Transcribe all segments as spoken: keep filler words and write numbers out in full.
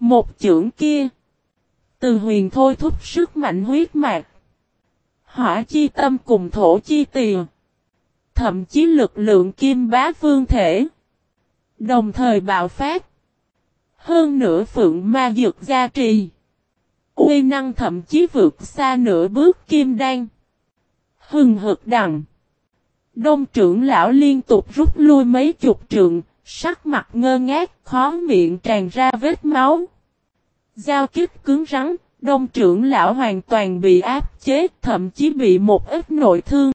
Một chưởng kia. Từ Huyền thôi thúc sức mạnh huyết mạch. Hỏa chi tâm cùng thổ chi tìa. Thậm chí lực lượng kim bá vương thể. Đồng thời bạo phát. Hơn nữa phượng ma dược gia trì. Uy năng thậm chí vượt xa nửa bước kim đan. Hừng hực đằng. Đông trưởng lão liên tục rút lui mấy chục trượng. Sắc mặt ngơ ngác, khó miệng tràn ra vết máu. Giao kích cứng rắn, đông trưởng lão hoàn toàn bị áp chế, thậm chí bị một ít nội thương.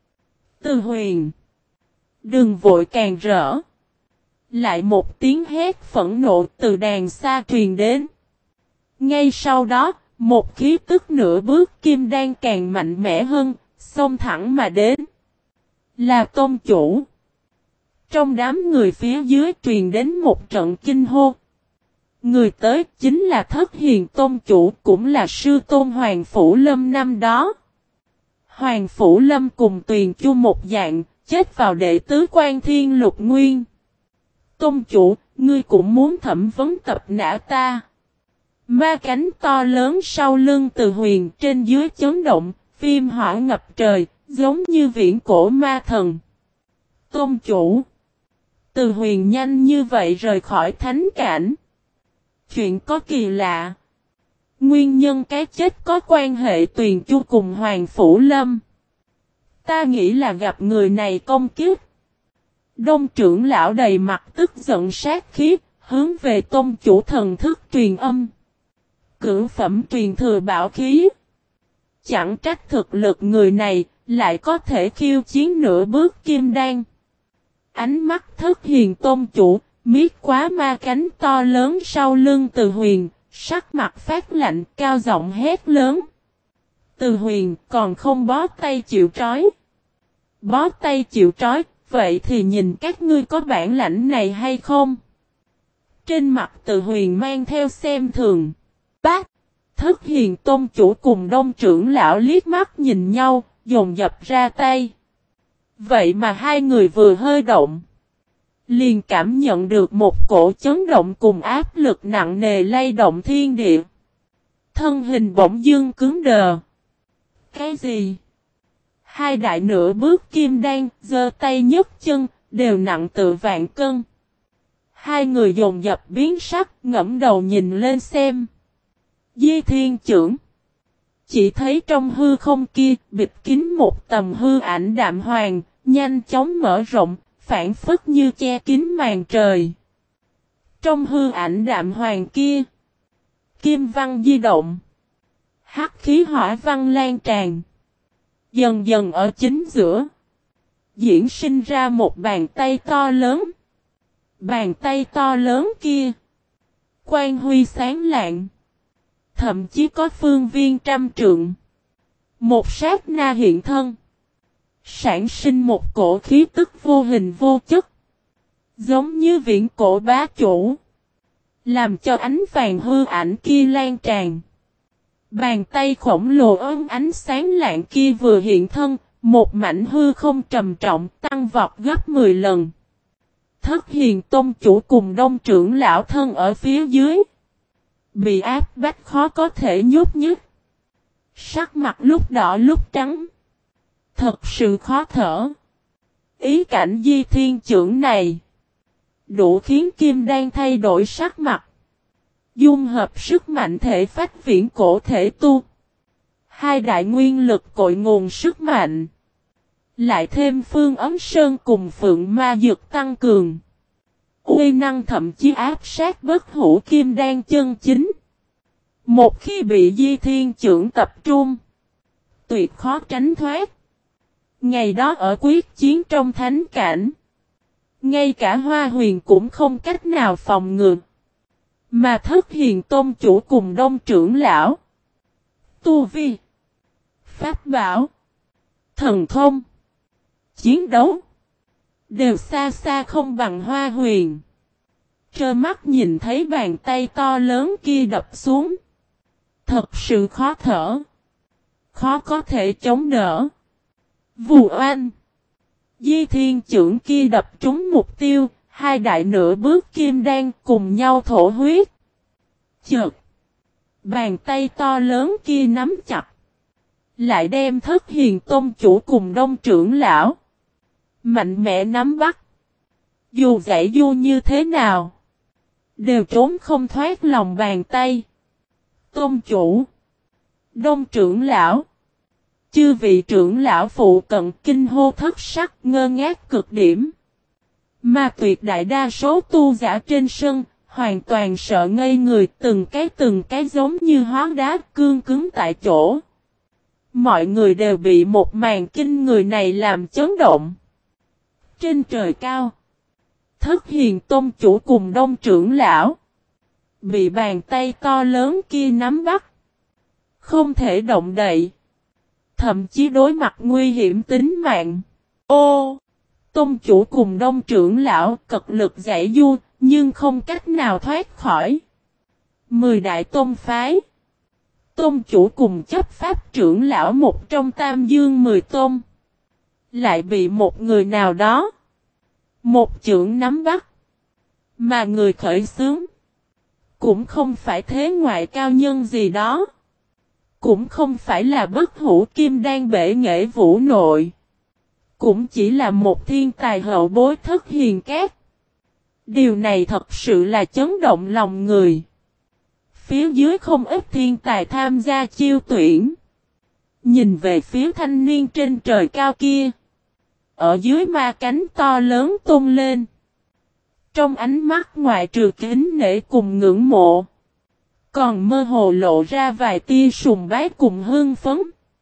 Từ Huyền. Đừng vội càng rỡ. Lại một tiếng hét phẫn nộ từ đàn xa truyền đến. Ngay sau đó, một khí tức nửa bước kim đan càng mạnh mẽ hơn, xông thẳng mà đến. Là tôn chủ. Trong đám người phía dưới truyền đến một trận kinh hô. Người tới chính là Thất Hiền tôn chủ, cũng là sư tôn Hoàng Phủ Lâm năm đó. Hoàng Phủ Lâm cùng Tuyền Chu một dạng, chết vào đệ tứ quan thiên lục nguyên. Tôn chủ, ngươi cũng muốn thẩm vấn tập nã ta. Ma cánh to lớn sau lưng Từ Huyền trên dưới chấn động, viêm hỏa ngập trời, giống như viễn cổ ma thần. Tôn chủ. Từ Huyền nhanh như vậy rời khỏi thánh cảnh. Chuyện có kỳ lạ. Nguyên nhân cái chết có quan hệ Tuyền Chu cùng Hoàng Phủ Lâm. Ta nghĩ là gặp người này công kiếp. Đông trưởng lão đầy mặt tức giận sát khí, hướng về tôn chủ thần thức truyền âm. Cửu phẩm truyền thừa bảo khí. Chẳng trách thực lực người này, lại có thể khiêu chiến nửa bước kim đan. Ánh mắt Thất Hiền tôn chủ, miết quá ma cánh to lớn sau lưng Từ Huyền, sắc mặt phát lạnh cao giọng hét lớn. Từ Huyền còn không bó tay chịu trói. Bó tay chịu trói, vậy thì nhìn các ngươi có bản lãnh này hay không? Trên mặt Từ Huyền mang theo xem thường. Bác! Thất Hiền tôn chủ cùng đông trưởng lão liếc mắt nhìn nhau, dồn dập ra tay. Vậy mà hai người vừa hơi động. Liền cảm nhận được một cổ chấn động cùng áp lực nặng nề lay động thiên địa. Thân hình bỗng dưng cứng đờ. Cái gì? Hai đại nửa bước kim đan, giơ tay nhấc chân, đều nặng tự vạn cân. Hai người dồn dập biến sắc, ngẫm đầu nhìn lên xem. Di Thiên Chưởng. Chỉ thấy trong hư không kia, bịt kín một tầm hư ảnh đạm hoàng, nhanh chóng mở rộng, phản phất như che kín màn trời. Trong hư ảnh đạm hoàng kia, kim văn di động, hắc khí hỏa văn lan tràn. Dần dần ở chính giữa, diễn sinh ra một bàn tay to lớn. Bàn tay to lớn kia, quang huy sáng lạng, thậm chí có phương viên trăm trượng. Một sát na hiện thân, sản sinh một cổ khí tức vô hình vô chất, giống như viễn cổ bá chủ, làm cho ánh vàng hư ảnh kia lan tràn. Bàn tay khổng lồ ấm ánh sáng lạng kia vừa hiện thân, một mảnh hư không trầm trọng tăng vọt gấp mười lần. Thất Hiền tôn chủ cùng đông trưởng lão thân ở phía dưới, bị áp bách khó có thể nhúc nhích. Sắc mặt lúc đỏ lúc trắng, thật sự khó thở. Ý cảnh Di Thiên Chưởng này đủ khiến Kim Đan thay đổi sắc mặt. Dung hợp sức mạnh thể phách viễn cổ thể tu. Hai đại nguyên lực cội nguồn sức mạnh. Lại thêm Phương Ấm Sơn cùng Phượng Ma Dược tăng cường. Uy năng thậm chí áp sát bất hủ Kim Đan chân chính. Một khi bị Di Thiên Chưởng tập trung, tuyệt khó tránh thoát. Ngày đó ở quyết chiến trong thánh cảnh, ngay cả Hoa Huyền cũng không cách nào phòng ngừa. Mà Thất Hiền tôn chủ cùng đông trưởng lão, tu vi, pháp bảo, thần thông, chiến đấu, đều xa xa không bằng Hoa Huyền. Trơ mắt nhìn thấy bàn tay to lớn kia đập xuống, thật sự khó thở, khó có thể chống đỡ. Vù oanh, Di Thiên Chưởng kia đập trúng mục tiêu, hai đại nửa bước kim đan cùng nhau thổ huyết. Chợt. Bàn tay to lớn kia nắm chặt. Lại đem Thất Hiền Tôn chủ cùng Đông trưởng lão. Mạnh mẽ nắm bắt. Dù giãy du như thế nào. Đều trốn không thoát lòng bàn tay. Tôn chủ. Đông trưởng lão. Chư vị trưởng lão phụ cận kinh hô thất sắc ngơ ngác cực điểm. Mà tuyệt đại đa số tu giả trên sân. Hoàn toàn sợ ngây người từng cái từng cái giống như hóa đá cương cứng tại chỗ. Mọi người đều bị một màn kinh người này làm chấn động. Trên trời cao. Thất Hiền Tôn chủ cùng Đông trưởng lão. Bị bàn tay to lớn kia nắm bắt. Không thể động đậy. Thậm chí đối mặt nguy hiểm tính mạng. Ô! Tôn chủ cùng Đông trưởng lão cực lực giải du. Nhưng không cách nào thoát khỏi. Mười đại tôn phái. Tôn chủ cùng chấp pháp trưởng lão một trong tam dương mười tôn. Lại bị một người nào đó. Một trưởng nắm bắt. Mà người khởi xướng. Cũng không phải thế ngoại cao nhân gì đó. Cũng không phải là bất hủ kim đan bể nghệ vũ nội. Cũng chỉ là một thiên tài hậu bối Thất Hiền Cát. Điều này thật sự là chấn động lòng người. Phía dưới không ít thiên tài tham gia chiêu tuyển. Nhìn về phía thanh niên trên trời cao kia. Ở dưới ma cánh to lớn tung lên. Trong ánh mắt ngoại trừ kính nể cùng ngưỡng mộ. Còn mơ hồ lộ ra vài tia sùng bái cùng hưng phấn.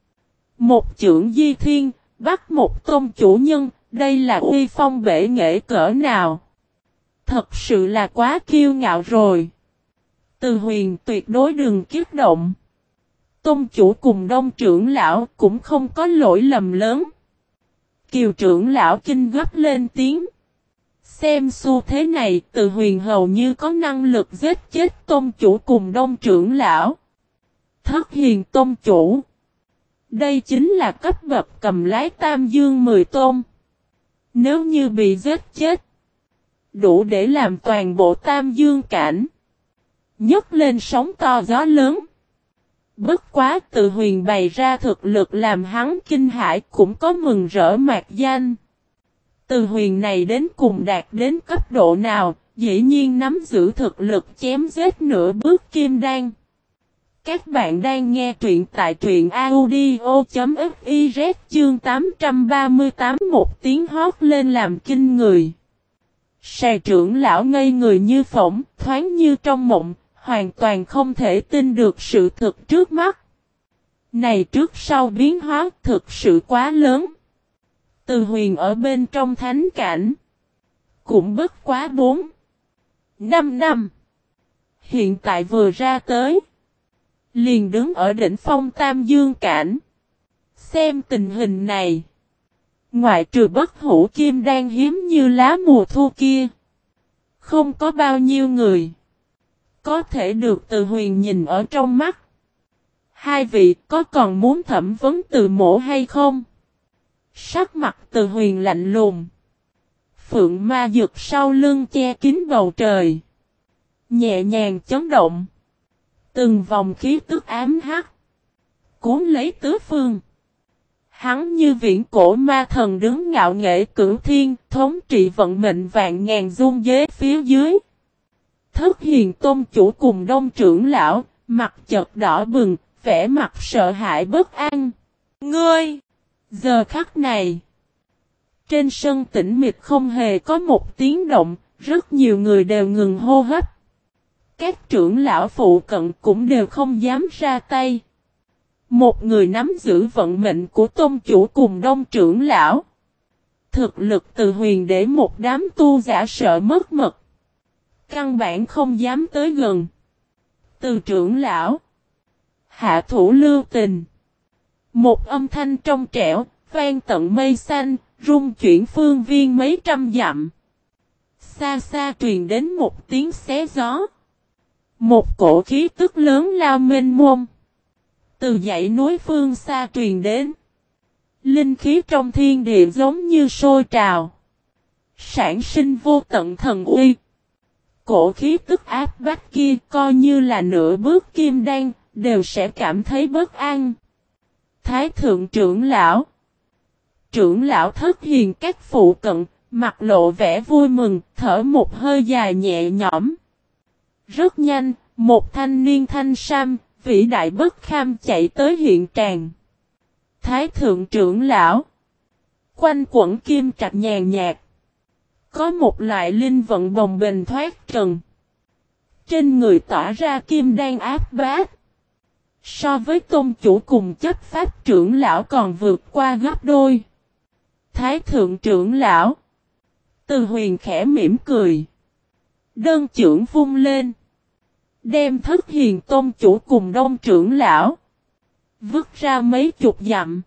Một chưởng di thiên, bắt một tôn chủ nhân, đây là uy phong bể nghệ cỡ nào. Thật sự là quá kiêu ngạo rồi. Từ Huyền tuyệt đối đừng kích động. Tôn chủ cùng Đông trưởng lão cũng không có lỗi lầm lớn. Kiều trưởng lão kinh gấp lên tiếng. Xem xu thế này Từ Huyền hầu như có năng lực giết chết tôn chủ cùng Đông trưởng lão. Thất Hiền tôn chủ. Đây chính là cấp bậc cầm lái tam dương mười tôn. Nếu như bị giết chết. Đủ để làm toàn bộ tam dương cảnh. Nhấc lên sóng to gió lớn. Bất quá Từ Huyền bày ra thực lực làm hắn kinh hãi cũng có mừng rỡ mạc danh. Từ Huyền này đến cùng đạt đến cấp độ nào, dĩ nhiên nắm giữ thực lực chém giết nửa bước kim đan. Các bạn đang nghe truyện tại truyện audio.fiz chương tám trăm ba mươi tám một tiếng hót lên làm kinh người. Sài trưởng lão ngây người như phỏng, thoáng như trong mộng, hoàn toàn không thể tin được sự thực trước mắt. Này trước sau biến hóa thực sự quá lớn. Từ Huyền ở bên trong thánh cảnh. Cũng bất quá bốn. Năm năm. Hiện tại vừa ra tới. Liền đứng ở đỉnh phong tam dương cảnh. Xem tình hình này. Ngoại trừ bất hủ kim đan hiếm như lá mùa thu kia. Không có bao nhiêu người. Có thể được Từ Huyền nhìn ở trong mắt. Hai vị có còn muốn thẩm vấn Từ Mỗ hay không? Sắc mặt Từ Huyền lạnh lùng. Phượng ma dược sau lưng che kín bầu trời. Nhẹ nhàng chấn động. Từng vòng khí tức ám hắc. Cuốn lấy tứ phương. Hắn như viễn cổ ma thần đứng ngạo nghệ cửu thiên, thống trị vận mệnh vạn ngàn dung giới phía dưới. Thất Hiền tôn chủ cùng Đông trưởng lão, mặt chợt đỏ bừng, vẻ mặt sợ hãi bất an. Ngươi! Giờ khắc này. Trên sân tĩnh mịch không hề có một tiếng động, rất nhiều người đều ngừng hô hấp. Các trưởng lão phụ cận cũng đều không dám ra tay. Một người nắm giữ vận mệnh của tôn chủ cùng Đông trưởng lão. Thực lực Từ Huyền để một đám tu giả sợ mất mật. Căn bản không dám tới gần. Từ trưởng lão. Hạ thủ lưu tình. Một âm thanh trong trẻo, vang tận mây xanh, rung chuyển phương viên mấy trăm dặm. Xa xa truyền đến một tiếng xé gió. Một cổ khí tức lớn lao mênh mông. Từ dãy núi phương xa truyền đến. Linh khí trong thiên địa giống như sôi trào. Sản sinh vô tận thần uy. Cổ khí tức áp bách kia coi như là nửa bước kim đan, đều sẽ cảm thấy bất an. Thái thượng trưởng lão. Trưởng lão Thất Hiền các phụ cận, mặt lộ vẻ vui mừng, thở một hơi dài nhẹ nhõm. Rất nhanh, một thanh niên thanh sam, vĩ đại bất kham chạy tới hiện tràng. Thái thượng trưởng lão. Quanh quẩn kim trạch nhàn nhạt. Có một loại linh vận bồng bềnh thoát trần. Trên người tỏa ra kim đan áp bát. So với tôn chủ cùng chấp pháp trưởng lão còn vượt qua gấp đôi. Thái thượng trưởng lão. Từ Huyền khẽ mỉm cười. Đơn trưởng vung lên. Đem Thất Hiền tôn chủ cùng đông trưởng lão. Vứt ra mấy chục dặm.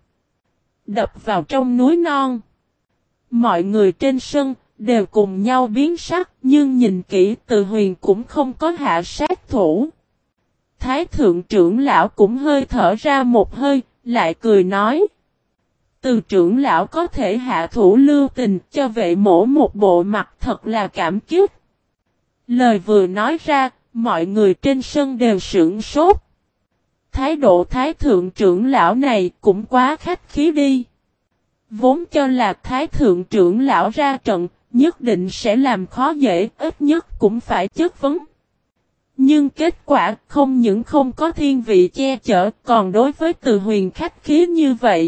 Đập vào trong núi non. Mọi người trên sân đều cùng nhau biến sắc, nhưng nhìn kỹ Từ Huyền cũng không có hạ sát thủ. Thái thượng trưởng lão cũng hơi thở ra một hơi, lại cười nói. Từ trưởng lão có thể hạ thủ lưu tình cho vệ mổ một bộ mặt thật là cảm kích. Lời vừa nói ra, mọi người trên sân đều sửng sốt. Thái độ thái thượng trưởng lão này cũng quá khách khí đi. Vốn cho là thái thượng trưởng lão ra trận, nhất định sẽ làm khó dễ, ít nhất cũng phải chất vấn. Nhưng kết quả không những không có thiên vị che chở, còn đối với Từ Huyền khách khí như vậy.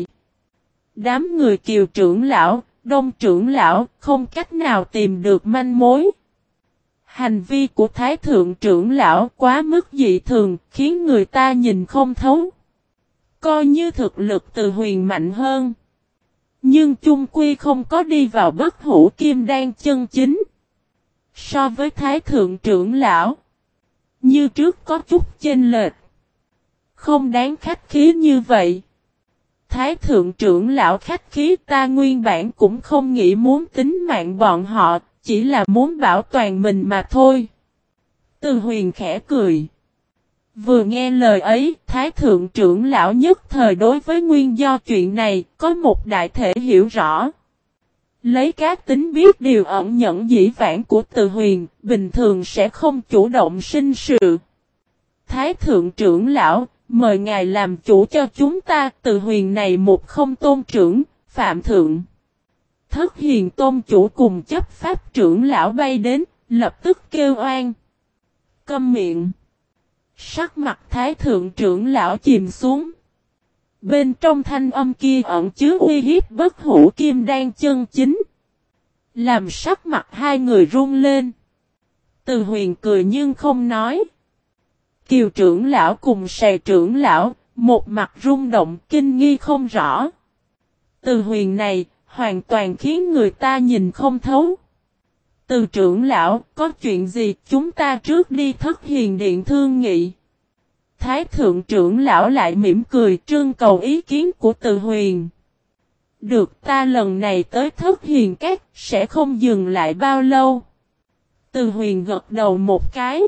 Đám người Kiều trưởng lão, Đông trưởng lão không cách nào tìm được manh mối. Hành vi của Thái thượng trưởng lão quá mức dị thường, khiến người ta nhìn không thấu. Coi như thực lực Từ Huyền mạnh hơn. Nhưng chung quy không có đi vào bất hủ kim đan chân chính. So với Thái thượng trưởng lão, như trước có chút chênh lệch. Không đáng khách khí như vậy. Thái thượng trưởng lão khách khí, ta nguyên bản cũng không nghĩ muốn tính mạng bọn họ, chỉ là muốn bảo toàn mình mà thôi. Từ Huyền khẽ cười. Vừa nghe lời ấy, Thái thượng trưởng lão nhất thời đối với nguyên do chuyện này, có một đại thể hiểu rõ. Lấy các tính biết điều ẩn nhẫn dĩ vãng của Từ Huyền, bình thường sẽ không chủ động sinh sự. Thái thượng trưởng lão, mời ngài làm chủ cho chúng ta. Từ Huyền này một không tôn trưởng, phạm thượng. Thất Hiền tôn chủ cùng chấp pháp trưởng lão bay đến, lập tức kêu oan. Câm miệng. Sắc mặt thái thượng trưởng lão chìm xuống. Bên trong thanh âm kia ẩn chứa uy hiếp bất hủ kim đan chân chính. Làm sắc mặt hai người run lên. Từ Huyền cười nhưng không nói. Kiều trưởng lão cùng Sài trưởng lão, một mặt rung động kinh nghi không rõ. Từ Huyền này, hoàn toàn khiến người ta nhìn không thấu. Từ trưởng lão, có chuyện gì chúng ta trước đi Thất Hiền điện thương nghị. Thái thượng trưởng lão lại mỉm cười trưng cầu ý kiến của Từ Huyền. Được, ta lần này tới Thất Hiền các, sẽ không dừng lại bao lâu. Từ Huyền gật đầu một cái.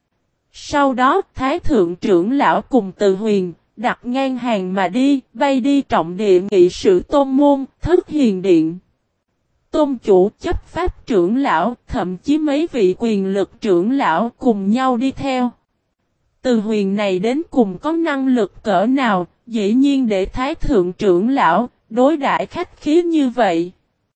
Sau đó, Thái thượng trưởng lão cùng Từ Huyền, đặt ngang hàng mà đi, bay đi trọng địa nghị sự tôn môn, Thất Hiền điện. Tôn chủ chấp pháp trưởng lão, thậm chí mấy vị quyền lực trưởng lão cùng nhau đi theo. Từ Huyền này đến cùng có năng lực cỡ nào, dĩ nhiên để Thái thượng trưởng lão, đối đãi khách khí như vậy.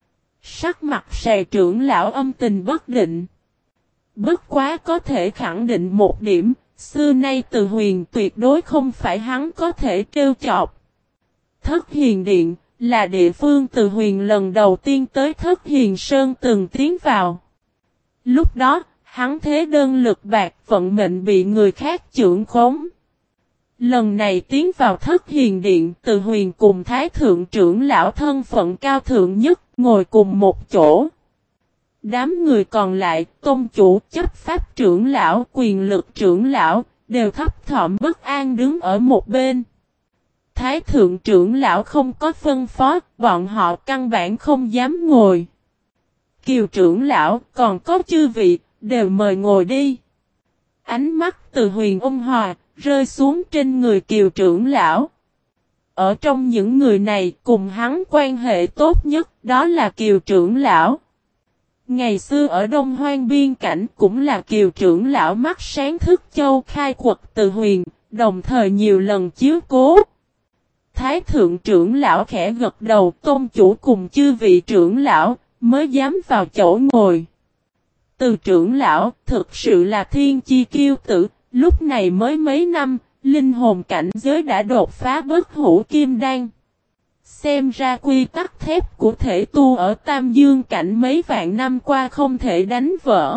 Sắc mặt Sài trưởng lão âm tình bất định. Bất quá có thể khẳng định một điểm, xưa nay Từ Huyền tuyệt đối không phải hắn có thể trêu chọc. Thất Hiền điện là địa phương Từ Huyền lần đầu tiên tới Thất Hiền Sơn từng tiến vào. Lúc đó, hắn thế đơn lực bạc, vận mệnh bị người khác trưởng khống. Lần này tiến vào Thất Hiền điện, Từ Huyền cùng Thái thượng trưởng lão thân phận cao thượng nhất, ngồi cùng một chỗ. Đám người còn lại, tôn chủ, chấp pháp trưởng lão, quyền lực trưởng lão, đều thấp thỏm bất an đứng ở một bên. Thái thượng trưởng lão không có phân phó, bọn họ căn bản không dám ngồi. Kiều trưởng lão, còn có chư vị, đều mời ngồi đi. Ánh mắt Từ Huyền ôn hòa, rơi xuống trên người Kiều trưởng lão. Ở trong những người này, cùng hắn quan hệ tốt nhất, đó là Kiều trưởng lão. Ngày xưa ở Đông Hoang biên cảnh cũng là Kiều trưởng lão mắt sáng thức châu khai quật Từ Huyền, đồng thời nhiều lần chiếu cố. Thái thượng trưởng lão khẽ gật đầu, tôn chủ cùng chư vị trưởng lão mới dám vào chỗ ngồi. Từ trưởng lão thực sự là thiên chi kiêu tử, lúc này mới mấy năm, linh hồn cảnh giới đã đột phá bất hủ kim đan. Xem ra quy tắc thép của thể tu ở Tam Dương cảnh mấy vạn năm qua không thể đánh vỡ.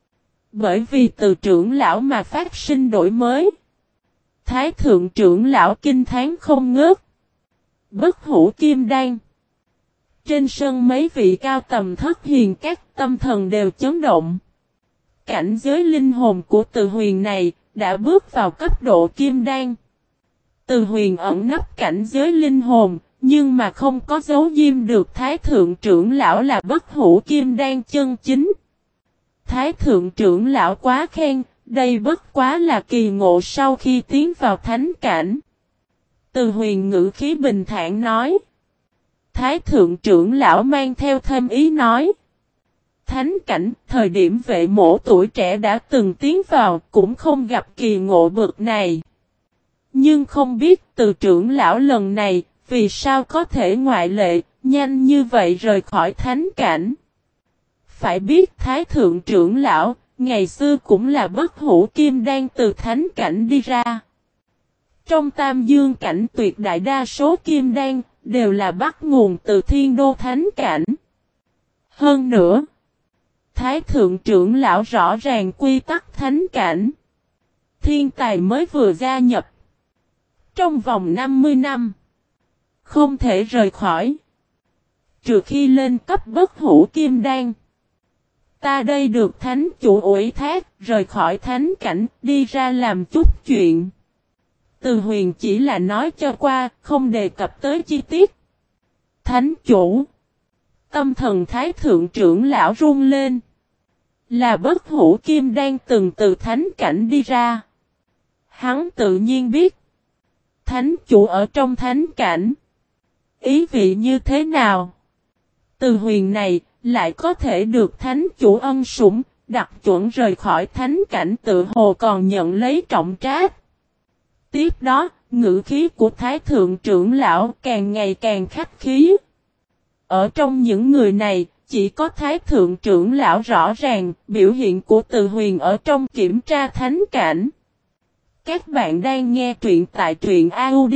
Bởi vì từ trưởng lão mà phát sinh đổi mới. Thái thượng trưởng lão kinh thán không ngớt. Bất hủ kim đan. Trên sân mấy vị cao tầm thất hiền các tâm thần đều chấn động. Cảnh giới linh hồn của Từ Huyền này đã bước vào cấp độ kim đan. Từ Huyền ẩn nấp cảnh giới linh hồn, nhưng mà không có dấu diêm được Thái thượng trưởng lão là bất hủ kim đan chân chính. Thái thượng trưởng lão quá khen, đây bất quá là kỳ ngộ sau khi tiến vào thánh cảnh. Từ Huyền ngữ khí bình thản nói. Thái thượng trưởng lão mang theo thêm ý nói. Thánh cảnh, thời điểm vệ mổ tuổi trẻ đã từng tiến vào, cũng không gặp kỳ ngộ bực này. Nhưng không biết từ trưởng lão lần này, vì sao có thể ngoại lệ, nhanh như vậy rời khỏi thánh cảnh. Phải biết Thái thượng trưởng lão, ngày xưa cũng là bất hủ kim đan từ thánh cảnh đi ra. Trong Tam Dương cảnh tuyệt đại đa số kim đan, đều là bắt nguồn từ thiên đô thánh cảnh. Hơn nữa, Thái thượng trưởng lão rõ ràng quy tắc thánh cảnh. Thiên tài mới vừa gia nhập. Trong vòng năm mươi năm, không thể rời khỏi. Trừ khi lên cấp bất hủ kim đan. Ta đây được thánh chủ ủy thác, rời khỏi thánh cảnh, đi ra làm chút chuyện. Từ Huyền chỉ là nói cho qua, không đề cập tới chi tiết. Thánh chủ. Tâm thần Thái thượng trưởng lão run lên. Là bất hủ kim đan từng từ thánh cảnh đi ra. Hắn tự nhiên biết. Thánh chủ ở trong thánh cảnh. Ý vị như thế nào? Từ Huyền này lại có thể được thánh chủ ân sủng, đặt chuẩn rời khỏi thánh cảnh, tự hồ còn nhận lấy trọng trách. Tiếp đó, ngữ khí của Thái thượng trưởng lão càng ngày càng khách khí. Ở trong những người này, chỉ có Thái thượng trưởng lão rõ ràng biểu hiện của Từ Huyền ở trong kiểm tra thánh cảnh. Các bạn đang nghe truyện tại truyện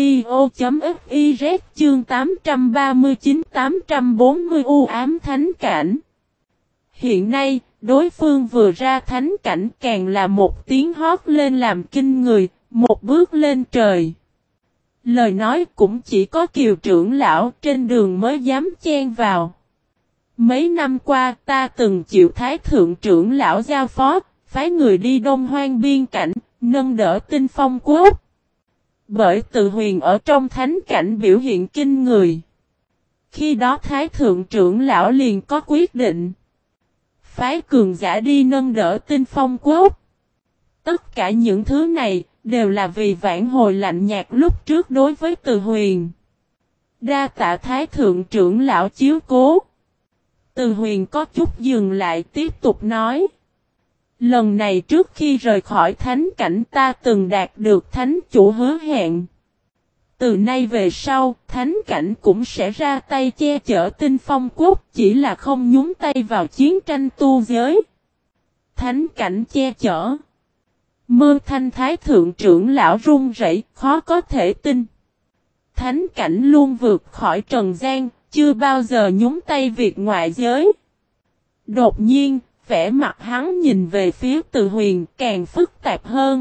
audio.fiz chương tám trăm ba mươi chín tám trăm bốn mươi u ám thánh cảnh. Hiện nay, đối phương vừa ra thánh cảnh càng là một tiếng hót lên làm kinh người, một bước lên trời. Lời nói cũng chỉ có Kiều trưởng lão trên đường mới dám chen vào. Mấy năm qua ta từng chịu Thái thượng trưởng lão giao phó, phái người đi Đông Hoang biên cảnh, nâng đỡ Tinh Phong quốc. Bởi Từ Huyền ở trong thánh cảnh biểu hiện kinh người. Khi đó Thái thượng trưởng lão liền có quyết định. Phái cường giả đi nâng đỡ Tinh Phong quốc. Tất cả những thứ này đều là vì vãn hồi lạnh nhạt lúc trước đối với Từ Huyền. Đa tạ Thái thượng trưởng lão chiếu cố. Từ Huyền có chút dừng lại tiếp tục nói. Lần này trước khi rời khỏi thánh cảnh ta từng đạt được thánh chủ hứa hẹn. Từ nay về sau, thánh cảnh cũng sẽ ra tay che chở Tinh Phong quốc, chỉ là không nhúng tay vào chiến tranh tu giới. Thánh cảnh che chở. Mơ thanh Thái thượng trưởng lão run rẩy, khó có thể tin. Thánh cảnh luôn vượt khỏi trần gian, chưa bao giờ nhúng tay việc ngoại giới. Đột nhiên, vẻ mặt hắn nhìn về phía Từ Huyền càng phức tạp hơn.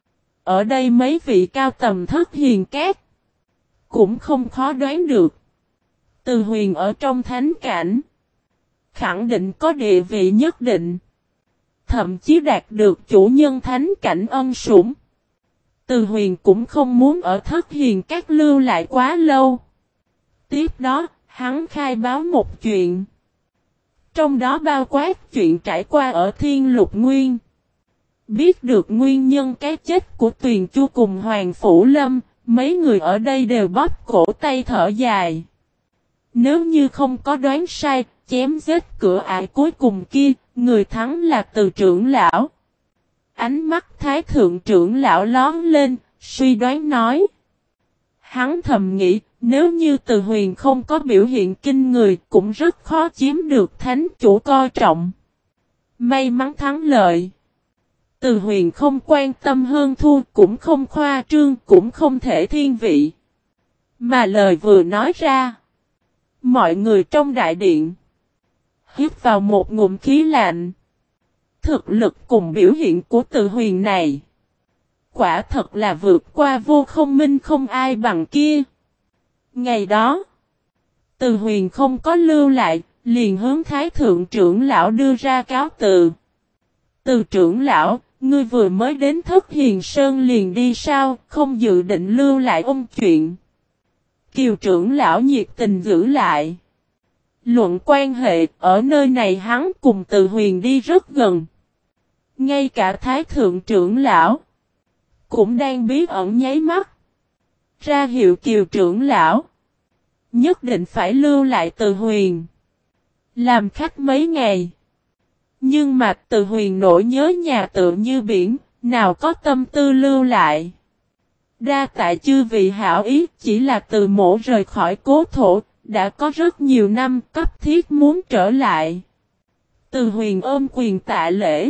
Ở đây mấy vị cao tầm thất hiền cát cũng không khó đoán được. Từ Huyền ở trong thánh cảnh khẳng định có địa vị nhất định. Thậm chí đạt được chủ nhân thánh cảnh ân sủng. Từ Huyền cũng không muốn ở thất hiền cát lưu lại quá lâu. Tiếp đó, hắn khai báo một chuyện. Trong đó bao quát chuyện trải qua ở Thiên Lục Nguyên. Biết được nguyên nhân cái chết của Tuyền Chu cùng Hoàng Phủ Lâm, mấy người ở đây đều bóp cổ tay thở dài. Nếu như không có đoán sai, chém giết cửa ải cuối cùng kia, người thắng là Từ trưởng lão. Ánh mắt Thái thượng trưởng lão lóe lên, suy đoán nói. Hắn thầm nghĩ, nếu như Từ Huyền không có biểu hiện kinh người, cũng rất khó chiếm được thánh chủ coi trọng. May mắn thắng lợi. Từ Huyền không quan tâm hơn thua, cũng không khoa trương, cũng không thể thiên vị. Mà lời vừa nói ra, mọi người trong đại điện hít vào một ngụm khí lạnh. Thực lực cùng biểu hiện của Từ Huyền này, quả thật là vượt qua Vô Không Minh không ai bằng kia. Ngày đó, Từ Huyền không có lưu lại, liền hướng Thái thượng trưởng lão đưa ra cáo từ. Từ trưởng lão, ngươi vừa mới đến Thất Hiền Sơn liền đi sao, không dự định lưu lại ôn chuyện. Kiều trưởng lão nhiệt tình giữ lại. Luận quan hệ, ở nơi này hắn cùng Từ Huyền đi rất gần. Ngay cả Thái thượng trưởng lão cũng đang bí ẩn nháy mắt ra hiệu Kiều trưởng lão nhất định phải lưu lại Từ Huyền làm khách mấy ngày. Nhưng mà Từ Huyền nỗi nhớ nhà tựa như biển, nào có tâm tư lưu lại. Đa tạ chư vị hảo ý, chỉ là Từ mỗ rời khỏi cố thổ, đã có rất nhiều năm cấp thiết muốn trở lại. Từ Huyền ôm quyền tạ lễ.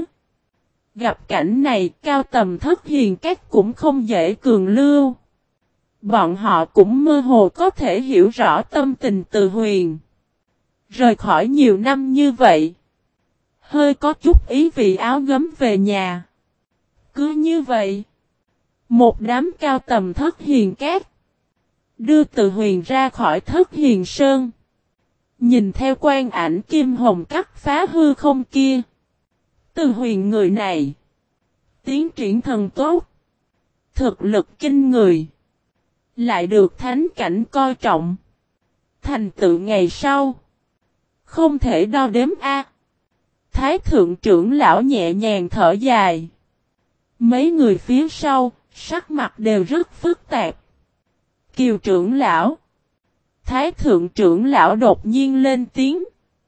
Gặp cảnh này, cao tầm Thất Hiền các cũng không dễ cường lưu. Bọn họ cũng mơ hồ có thể hiểu rõ tâm tình Từ Huyền. Rời khỏi nhiều năm như vậy, hơi có chút ý vị áo gấm về nhà. Cứ như vậy, một đám cao tầm Thất Hiền các đưa Từ Huyền ra khỏi Thất Hiền Sơn. Nhìn theo quan ảnh kim hồng cắt phá hư không kia, Từ Huyền người này tiến triển thần tốt, thực lực kinh người, lại được thánh cảnh coi trọng. Thành tựu ngày sau không thể đo đếm a. Thái thượng trưởng lão nhẹ nhàng thở dài. Mấy người phía sau, sắc mặt đều rất phức tạp. Kiều trưởng lão, Thái thượng trưởng lão đột nhiên lên tiếng.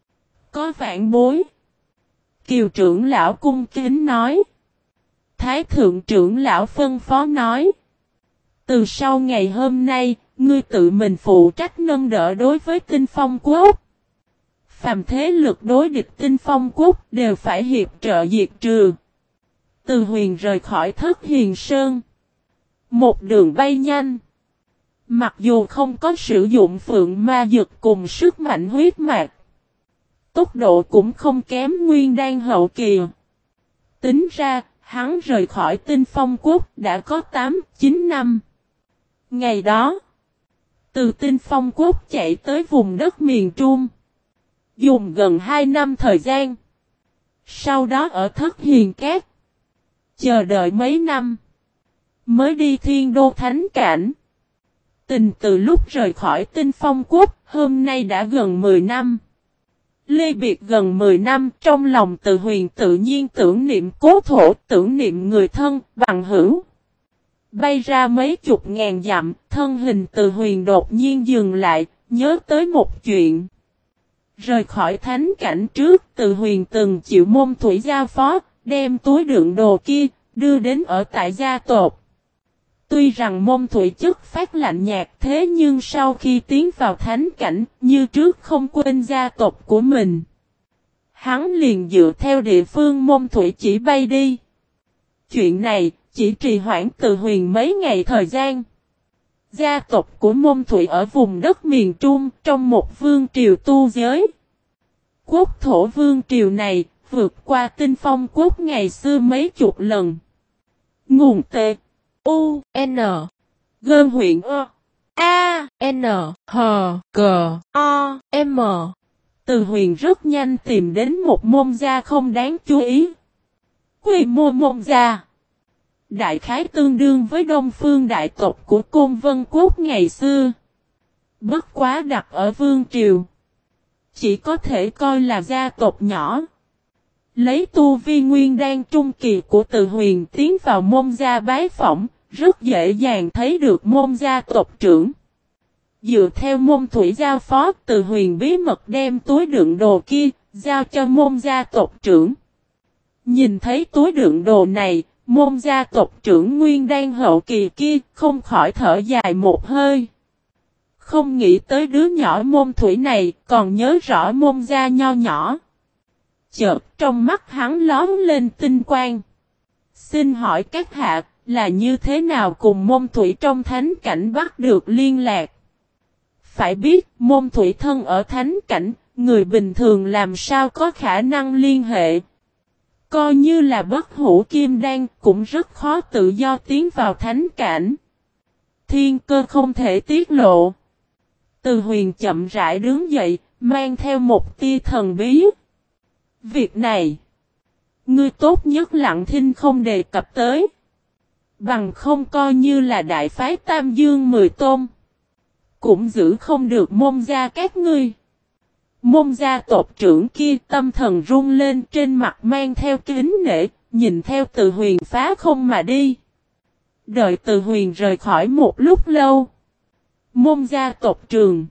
Có vạn bối. Kiều trưởng lão cung kính nói. Thái thượng trưởng lão phân phó nói. Từ sau ngày hôm nay, ngươi tự mình phụ trách nâng đỡ đối với Tinh Phong Quốc. Phàm thế lực đối địch Tinh Phong Quốc đều phải hiệp trợ diệt trừ. Từ Huyền rời khỏi Thất Hiền Sơn. Một đường bay nhanh. Mặc dù không có sử dụng phượng ma dực cùng sức mạnh huyết mạch, tốc độ cũng không kém nguyên đan hậu kỳ. Tính ra, hắn rời khỏi Tinh Phong Quốc đã có tám chín năm. Ngày đó, từ Tinh Phong Quốc chạy tới vùng đất miền Trung, dùng gần hai năm thời gian. Sau đó ở Thất Hiền Cát, chờ đợi mấy năm, mới đi Thiên Đô Thánh Cảnh. Tình từ lúc rời khỏi Tinh Phong Quốc, hôm nay đã gần mười năm. Ly biệt gần mười năm, trong lòng Từ Huyền tự nhiên tưởng niệm cố thổ, tưởng niệm người thân, bằng hữu. Bay ra mấy chục ngàn dặm, thân hình Từ Huyền đột nhiên dừng lại, nhớ tới một chuyện. Rời khỏi thánh cảnh trước, Từ Huyền từng chịu môn thủy giao phó, đem túi đựng đồ kia, đưa đến ở tại gia tộc. Tuy rằng môn thủy chất phát lạnh nhạt thế nhưng sau khi tiến vào thánh cảnh, như trước không quên gia tộc của mình. Hắn liền dựa theo địa phương môn thủy chỉ bay đi. Chuyện này chỉ trì hoãn Từ Huyền mấy ngày thời gian. Gia tộc của môn thủy ở vùng đất miền Trung trong một vương triều tu giới. Quốc thổ vương triều này vượt qua Tinh Phong Quốc ngày xưa mấy chục lần. Nguồn T U N Gơn huyện ơ A N H G O M. Từ Huyền rất nhanh tìm đến một môn gia không đáng chú ý. Quy mô môn gia đại khái tương đương với Đông Phương đại tộc của Côn Vân Quốc ngày xưa. Bất quá đặt ở vương triều, chỉ có thể coi là gia tộc nhỏ. Lấy tu vi nguyên đan trung kỳ của Từ Huyền tiến vào môn gia bái phỏng, rất dễ dàng thấy được môn gia tộc trưởng. Dựa theo môn thủy giao phó, Từ Huyền bí mật đem túi đựng đồ kia, giao cho môn gia tộc trưởng. Nhìn thấy túi đựng đồ này, môn gia tộc trưởng Nguyên Đan hậu kỳ kia không khỏi thở dài một hơi. Không nghĩ tới đứa nhỏ môn thủy này còn nhớ rõ môn gia nho nhỏ. Chợt trong mắt hắn lóm lên tinh quang. Xin hỏi các hạ, là như thế nào cùng môn thủy trong thánh cảnh bắt được liên lạc? Phải biết môn thủy thân ở thánh cảnh, người bình thường làm sao có khả năng liên hệ. Coi như là bất hủ kim đan cũng rất khó tự do tiến vào thánh cảnh. Thiên cơ không thể tiết lộ. Từ Huyền chậm rãi đứng dậy, mang theo một tia thần bí. Việc này, ngươi tốt nhất lặng thinh không đề cập tới. Bằng không coi như là đại phái Tam Dương mười tôn. Cũng giữ không được môn gia các ngươi. Môn gia tộc trưởng kia tâm thần run lên, trên mặt mang theo kính nể, nhìn theo Từ Huyền phá không mà đi. Đợi Từ Huyền rời khỏi một lúc lâu. Môn gia tộc trưởng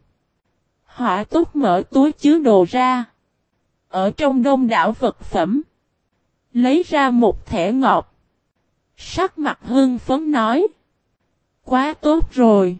Hỏa Túc mở túi chứa đồ ra. Ở trong đông đảo vật phẩm, lấy ra một thẻ ngọc. Sắc mặt hưng phấn nói. Quá tốt rồi.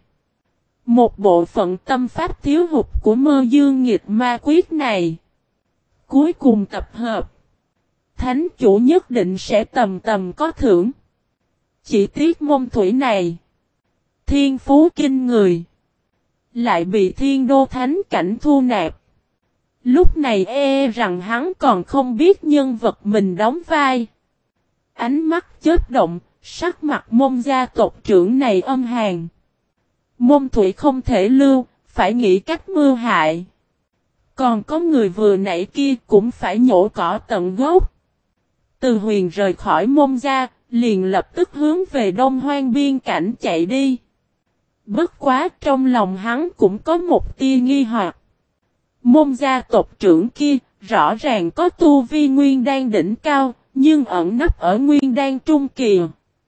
Một bộ phận tâm pháp thiếu hụt của Mơ Dương Nghịch Ma Quyết này cuối cùng tập hợp. Thánh chủ nhất định sẽ tầm tầm có thưởng. Chỉ tiếc môn thủy này thiên phú kinh người, lại bị Thiên Đô Thánh Cảnh thu nạp. Lúc này e, e rằng hắn còn không biết nhân vật mình đóng vai. Ánh mắt chớp động, sắc mặt môn gia tộc trưởng này âm hàn. Môn thủy không thể lưu, phải nghĩ cách mưu hại. Còn có người vừa nãy kia cũng phải nhổ cỏ tận gốc. Từ Huyền rời khỏi môn gia, liền lập tức hướng về Đông Hoang biên cảnh chạy đi. Bất quá trong lòng hắn cũng có một tia nghi hoặc. Môn gia tộc trưởng kia rõ ràng có tu vi nguyên đan đỉnh cao, nhưng ẩn nấp ở nguyên đan trung kỳ.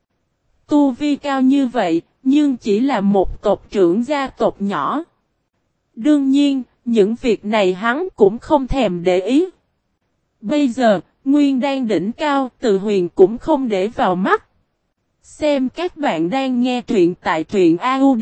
Tu vi cao như vậy, nhưng chỉ là một tộc trưởng gia tộc nhỏ. Đương nhiên, những việc này hắn cũng không thèm để ý. Bây giờ, nguyên đan đỉnh cao, Từ Huyền cũng không để vào mắt. Xem các bạn đang nghe truyện tại truyện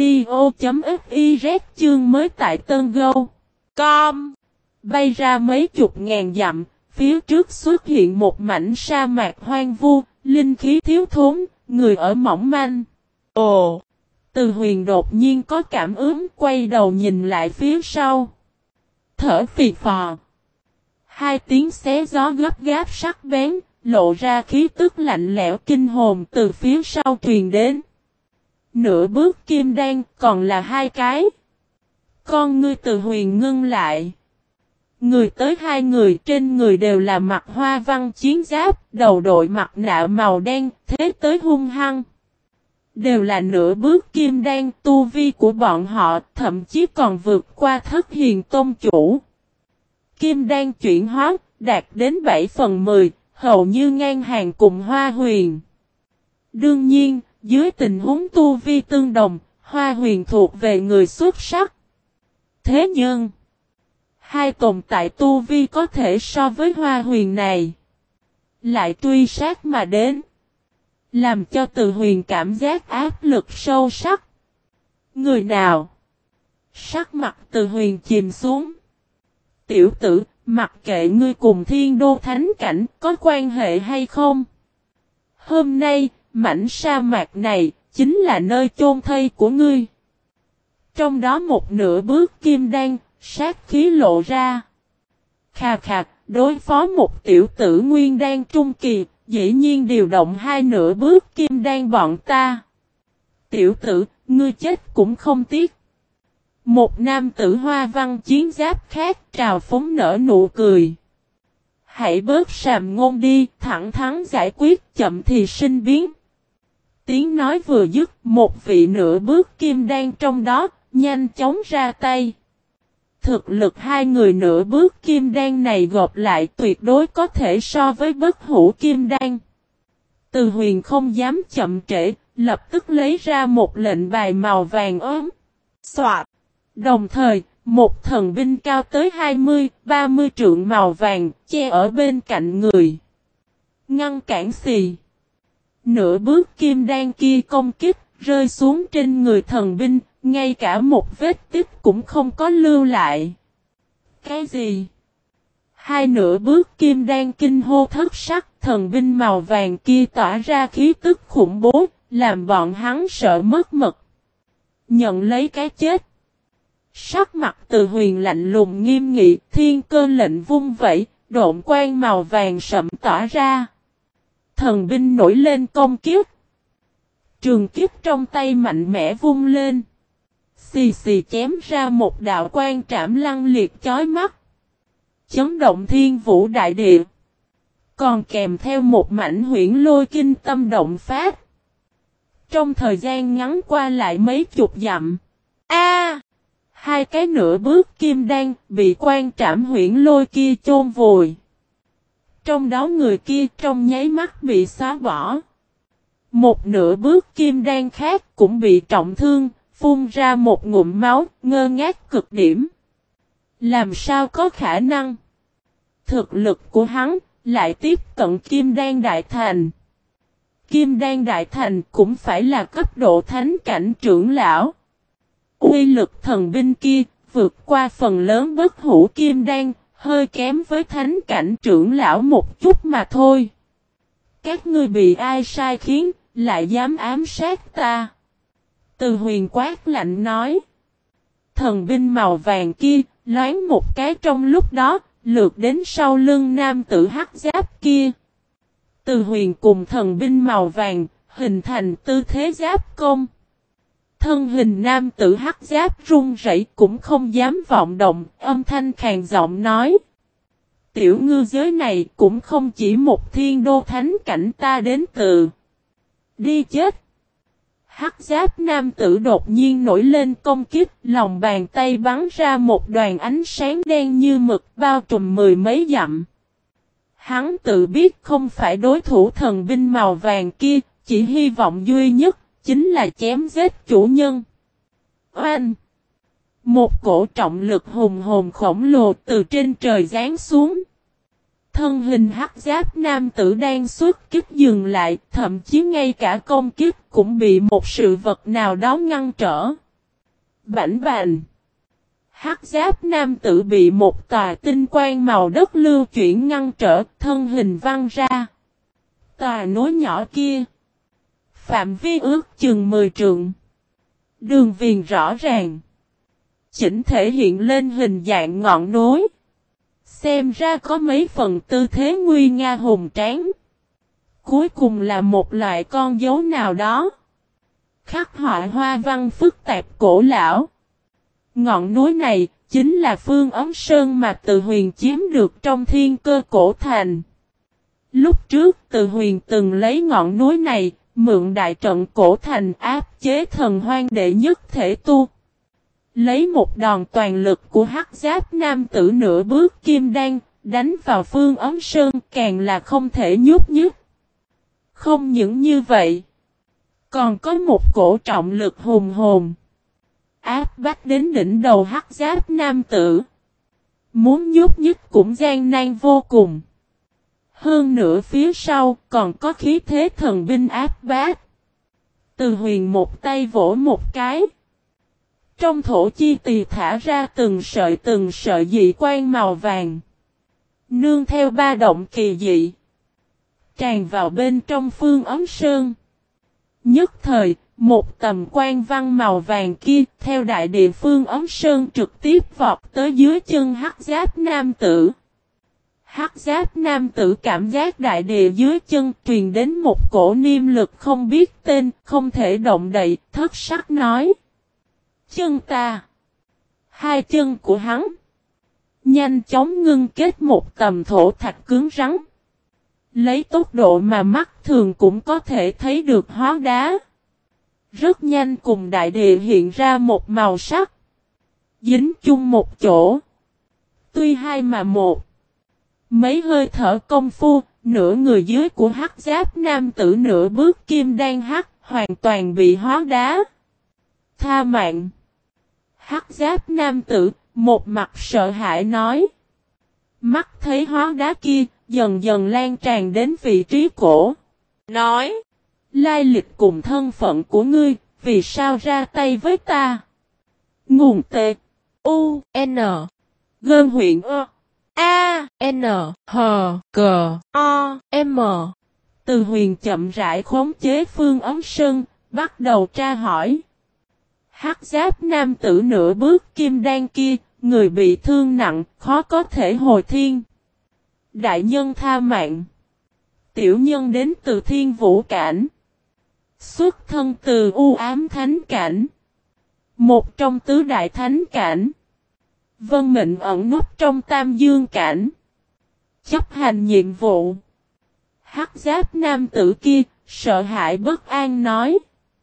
audio.fiz, chương mới tại Tân Go. Com. Bay ra mấy chục ngàn dặm, phía trước xuất hiện một mảnh sa mạc hoang vu, linh khí thiếu thốn, người ở mỏng manh. Ồ! Từ Huyền đột nhiên có cảm ứng, quay đầu nhìn lại phía sau. Thở phì phò. Hai tiếng xé gió gấp gáp sắc bén, lộ ra khí tức lạnh lẽo kinh hồn từ phía sau truyền đến. Nửa bước kim đan, còn là hai cái. Con ngươi Từ Huyền ngưng lại. Người tới hai người, trên người đều là mặc hoa văn chiến giáp, đầu đội mặt nạ màu đen, thế tới hung hăng. Đều là nửa bước kim đan, tu vi của bọn họ thậm chí còn vượt qua Thất Hiền Tôn chủ. Kim đan chuyển hóa, đạt đến bảy phần mười, hầu như ngang hàng cùng Hoa Huyền. Đương nhiên, dưới tình huống tu vi tương đồng, Hoa Huyền thuộc về người xuất sắc. Thế nhưng, hai tồn tại tu vi có thể so với Hoa Huyền này, lại truy sát mà đến, làm cho Từ Huyền cảm giác áp lực sâu sắc. Người nào? Sắc mặt Từ Huyền chìm xuống. Tiểu tử, mặc kệ ngươi cùng Thiên Đô Thánh Cảnh có quan hệ hay không. Hôm nay, mảnh sa mạc này, chính là nơi chôn thây của ngươi. Trong đó một nửa bước kim đan, sát khí lộ ra. Khà khà, đối phó một tiểu tử nguyên đan trung kỳ, dĩ nhiên điều động hai nửa bước kim đan bọn ta. Tiểu tử, ngươi chết cũng không tiếc. Một nam tử hoa văn chiến giáp khác trào phúng nở nụ cười. Hãy bớt sàm ngôn đi, thẳng thắn giải quyết, chậm thì sinh biến. Tiếng nói vừa dứt, một vị nửa bước kim đan trong đó, nhanh chóng ra tay. Thực lực hai người nửa bước kim đan này gộp lại tuyệt đối có thể so với bất hủ kim đan. Từ Huyền không dám chậm trễ, lập tức lấy ra một lệnh bài màu vàng ốm. Soạt! Đồng thời, một thần binh cao tới hai mươi ba mươi trượng màu vàng che ở bên cạnh người. Ngăn cản xì. Nửa bước kim đan kia công kích rơi xuống trên người thần binh, ngay cả một vết tích cũng không có lưu lại. Cái gì? Hai nửa bước kim đan kinh hô thất sắc, thần binh màu vàng kia tỏa ra khí tức khủng bố, làm bọn hắn sợ mất mật. Nhận lấy cái chết. Sắc mặt Từ Huyền lạnh lùng nghiêm nghị, thiên cơ lệnh vung vẩy, độn quang màu vàng sậm tỏa ra. Thần binh nổi lên công kiếp. Trường kiếp trong tay mạnh mẽ vung lên. Xì xì chém ra một đạo quang trảm lăng liệt chói mắt. Chấn động thiên vũ đại địa. Còn kèm theo một mảnh huyễn lôi kinh tâm động phát. Trong thời gian ngắn qua lại mấy chục dặm. A! Hai cái nửa bước kim đan bị quang trảm huyễn lôi kia chôn vùi. Trong đó người kia trong nháy mắt bị xóa bỏ. Một nửa bước kim đan khác cũng bị trọng thương, phun ra một ngụm máu, ngơ ngác cực điểm. Làm sao có khả năng? Thực lực của hắn lại tiếp cận kim đan đại thành. Kim đan đại thành cũng phải là cấp độ thánh cảnh trưởng lão. Uy lực thần binh kia vượt qua phần lớn bất hủ kim đan, hơi kém với thánh cảnh trưởng lão một chút mà thôi. Các ngươi bị ai sai khiến, lại dám ám sát ta? Từ Huyền quát lạnh nói. Thần binh màu vàng kia, loáng một cái trong lúc đó, lượt đến sau lưng nam tử hắc giáp kia. Từ Huyền cùng thần binh màu vàng, hình thành tư thế giáp công. Thân hình nam tử hắc giáp run rẩy cũng không dám vọng động, âm thanh khàn giọng nói. Tiểu ngư giới này cũng không chỉ một thiên đô thánh cảnh ta đến từ. Đi chết! Hắc giáp nam tử đột nhiên nổi lên công kích, lòng bàn tay bắn ra một đoàn ánh sáng đen như mực bao trùm mười mấy dặm. Hắn tự biết không phải đối thủ thần binh màu vàng kia, chỉ hy vọng duy nhất chính là chém giết chủ nhân. Oanh! Một cổ trọng lực hùng hồn khổng lồ từ trên trời giáng xuống. Thân hình hắc giáp nam tử đang xuất kích dừng lại, thậm chí ngay cả công kích cũng bị một sự vật nào đó ngăn trở. Bảnh bành! Hắc giáp nam tử bị một tòa tinh quang màu đất lưu chuyển ngăn trở, thân hình văng ra. Tòa núi nhỏ kia. Phạm vi ước chừng mười trượng. Đường viền rõ ràng. Chỉnh thể hiện lên hình dạng ngọn núi. Xem ra có mấy phần tư thế nguy nga hùng tráng. Cuối cùng là một loại con dấu nào đó. Khắc họa hoa văn phức tạp cổ lão. Ngọn núi này chính là Phương Ấm Sơn mà Từ Huyền chiếm được trong thiên cơ cổ thành. Lúc trước Từ Huyền từng lấy ngọn núi này, mượn đại trận cổ thành áp chế thần hoang đệ nhất thể tu. Lấy một đòn toàn lực của hắc giáp nam tử nửa bước kim đan, đánh vào Phương Ấm Sơn càng là không thể nhúc nhích. Không những như vậy, còn có một cổ trọng lực hùng hồn. Áp bách đến đỉnh đầu hắc giáp nam tử. Muốn nhúc nhích cũng gian nan vô cùng. Hơn nữa phía sau còn có khí thế thần binh áp bách. Từ Huyền một tay vỗ một cái. Trong thổ chi tỳ thả ra từng sợi từng sợi dị quang màu vàng. Nương theo ba động kỳ dị. Tràn vào bên trong Phương Ấm Sơn. Nhất thời, một tầm quang văn màu vàng kia theo đại địa Phương Ấm Sơn trực tiếp vọt tới dưới chân hắc giáp nam tử. Hắc giáp nam tử cảm giác đại địa dưới chân truyền đến một cổ niêm lực không biết tên, không thể động đậy, thất sắc nói. Chân ta. Hai chân của hắn. Nhanh chóng ngưng kết một tầm thổ thạch cứng rắn. Lấy tốc độ mà mắt thường cũng có thể thấy được hóa đá. Rất nhanh cùng đại địa hiện ra một màu sắc. Dính chung một chỗ. Tuy hai mà một. Mấy hơi thở công phu, nửa người dưới của hắc giáp nam tử nửa bước kim đan hắc, hoàn toàn bị hóa đá. Tha mạng. Hắc giáp nam tử, một mặt sợ hãi nói. Mắt thấy hóa đá kia, dần dần lan tràn đến vị trí cổ. Nói, lai lịch cùng thân phận của ngươi, vì sao ra tay với ta? Nguồn tệ. U, N. Gơn huyện ơ. A, N, H, C, O, M. Từ Huyền chậm rãi khống chế Phương Ấm Sơn, bắt đầu tra hỏi. Hắc giáp nam tử nửa bước kim đan kia, người bị thương nặng, khó có thể hồi thiên. Đại nhân tha mạng. Tiểu nhân đến từ thiên vũ cảnh. Xuất thân từ u ám thánh cảnh. Một trong tứ đại thánh cảnh. Vân mệnh ẩn núp trong tam dương cảnh. Chấp hành nhiệm vụ. Hắc giáp nam tử kia, sợ hãi bất an nói.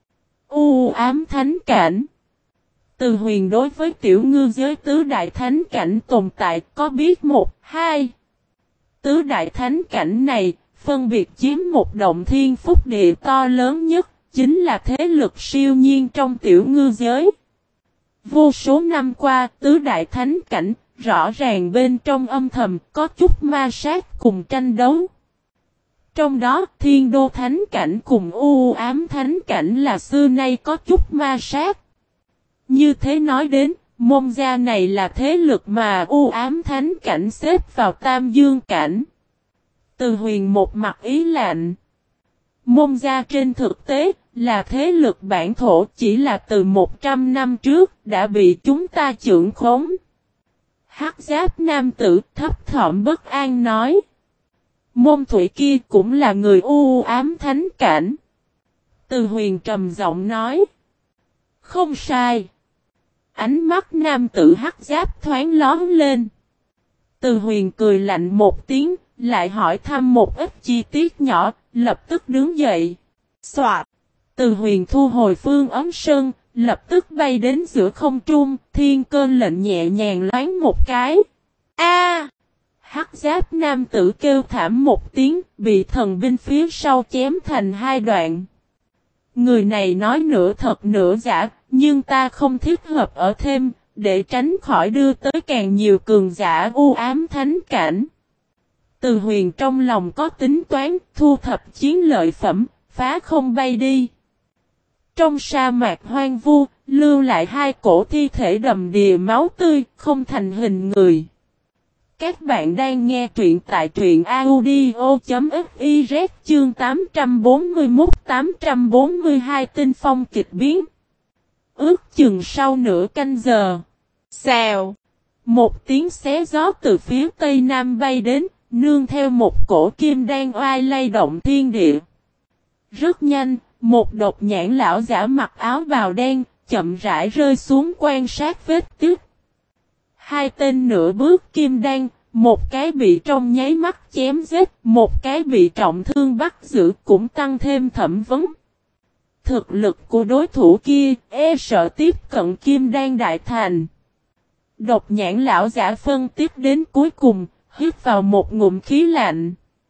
U ám thánh cảnh. Từ Huyền đối với tiểu ngư giới tứ đại thánh cảnh tồn tại có biết một, hai. Tứ đại thánh cảnh này, phân biệt chiếm một động thiên phúc địa to lớn nhất, chính là thế lực siêu nhiên trong tiểu ngư giới. Vô số năm qua, tứ đại thánh cảnh, rõ ràng bên trong âm thầm có chút ma sát cùng tranh đấu. Trong đó, thiên đô thánh cảnh cùng u ám thánh cảnh là xưa nay có chút ma sát. Như thế nói đến, môn gia này là thế lực mà u ám thánh cảnh xếp vào tam dương cảnh. Từ Huyền một mặt ý lạnh. Môn gia trên thực tế là thế lực bản thổ, chỉ là từ một trăm năm trước đã bị chúng ta chưởng khống. Hắc giáp nam tử thấp thỏm bất an nói. Môn thủy kia cũng là người u ám thánh cảnh. Từ Huyền trầm giọng nói. Không sai. Ánh mắt nam tử hắc giáp thoáng lón lên. Từ Huyền cười lạnh một tiếng, lại hỏi thăm một ít chi tiết nhỏ, lập tức đứng dậy. Soạt. Từ Huyền thu hồi Phương Ấm Sơn, lập tức bay đến giữa không trung, thiên cơn lệnh nhẹ nhàng loáng một cái. A! Hắc giáp nam tử kêu thảm một tiếng, bị thần binh phía sau chém thành hai đoạn. Người này nói nửa thật nửa giả, nhưng ta không thích hợp ở thêm, để tránh khỏi đưa tới càng nhiều cường giả u ám thánh cảnh. Từ Huyền trong lòng có tính toán, thu thập chiến lợi phẩm, phá không bay đi. Trong sa mạc hoang vu, lưu lại hai cổ thi thể đầm đìa máu tươi, không thành hình người. Các bạn đang nghe truyện tại truyện audio.fiz chương tám trăm bốn mươi mốt tám trăm bốn mươi hai tinh phong kịch biến. Ước chừng sau nửa canh giờ. Xèo. Một tiếng xé gió từ phía tây nam bay đến, nương theo một cổ kim đan oai lay động thiên địa. Rất nhanh, một độc nhãn lão giả mặc áo bào đen, chậm rãi rơi xuống quan sát vết tích. Hai tên nửa bước kim đan, một cái bị trong nháy mắt chém giết, một cái bị trọng thương bắt giữ cũng tăng thêm thẩm vấn. Thực lực của đối thủ kia e sợ tiếp cận kim đan đại thành. Độc nhãn lão giả phân tích đến cuối cùng, hít vào một ngụm khí lạnh.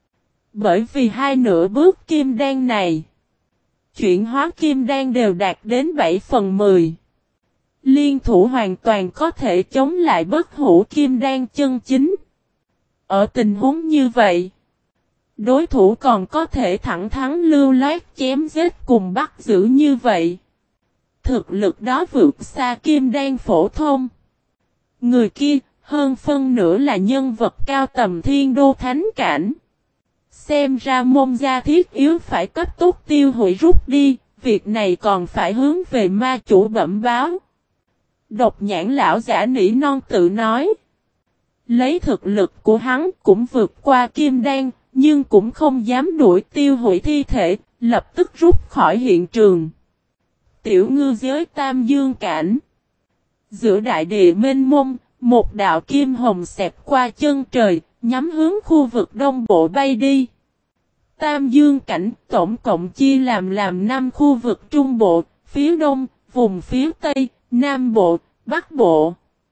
Bởi vì hai nửa bước kim đan này, chuyển hóa kim đan đều đạt đến bảy phần mười. Liên thủ hoàn toàn có thể chống lại bất hủ kim đan chân chính. Ở tình huống như vậy, đối thủ còn có thể thẳng thắn lưu loát chém giết cùng bắt giữ như vậy. Thực lực đó vượt xa kim đan phổ thông. Người kia, hơn phân nửa là nhân vật cao tầm thiên đô thánh cảnh. Xem ra môn gia thiết yếu phải cấp tốc tiêu hủy rút đi, việc này còn phải hướng về ma chủ bẩm báo. Độc nhãn lão giả nỉ non tự nói. Lấy thực lực của hắn cũng vượt qua kim đan, nhưng cũng không dám đuổi tiêu hủy thi thể, lập tức rút khỏi hiện trường. Tiểu ngư giới tam dương cảnh. Giữa đại địa mênh mông, một đạo kim hồng xẹt qua chân trời, nhắm hướng khu vực đông bộ bay đi. Tam dương cảnh tổng cộng chia làm làm năm khu vực trung bộ, phía đông, vùng phía tây, nam bộ, bắc bộ.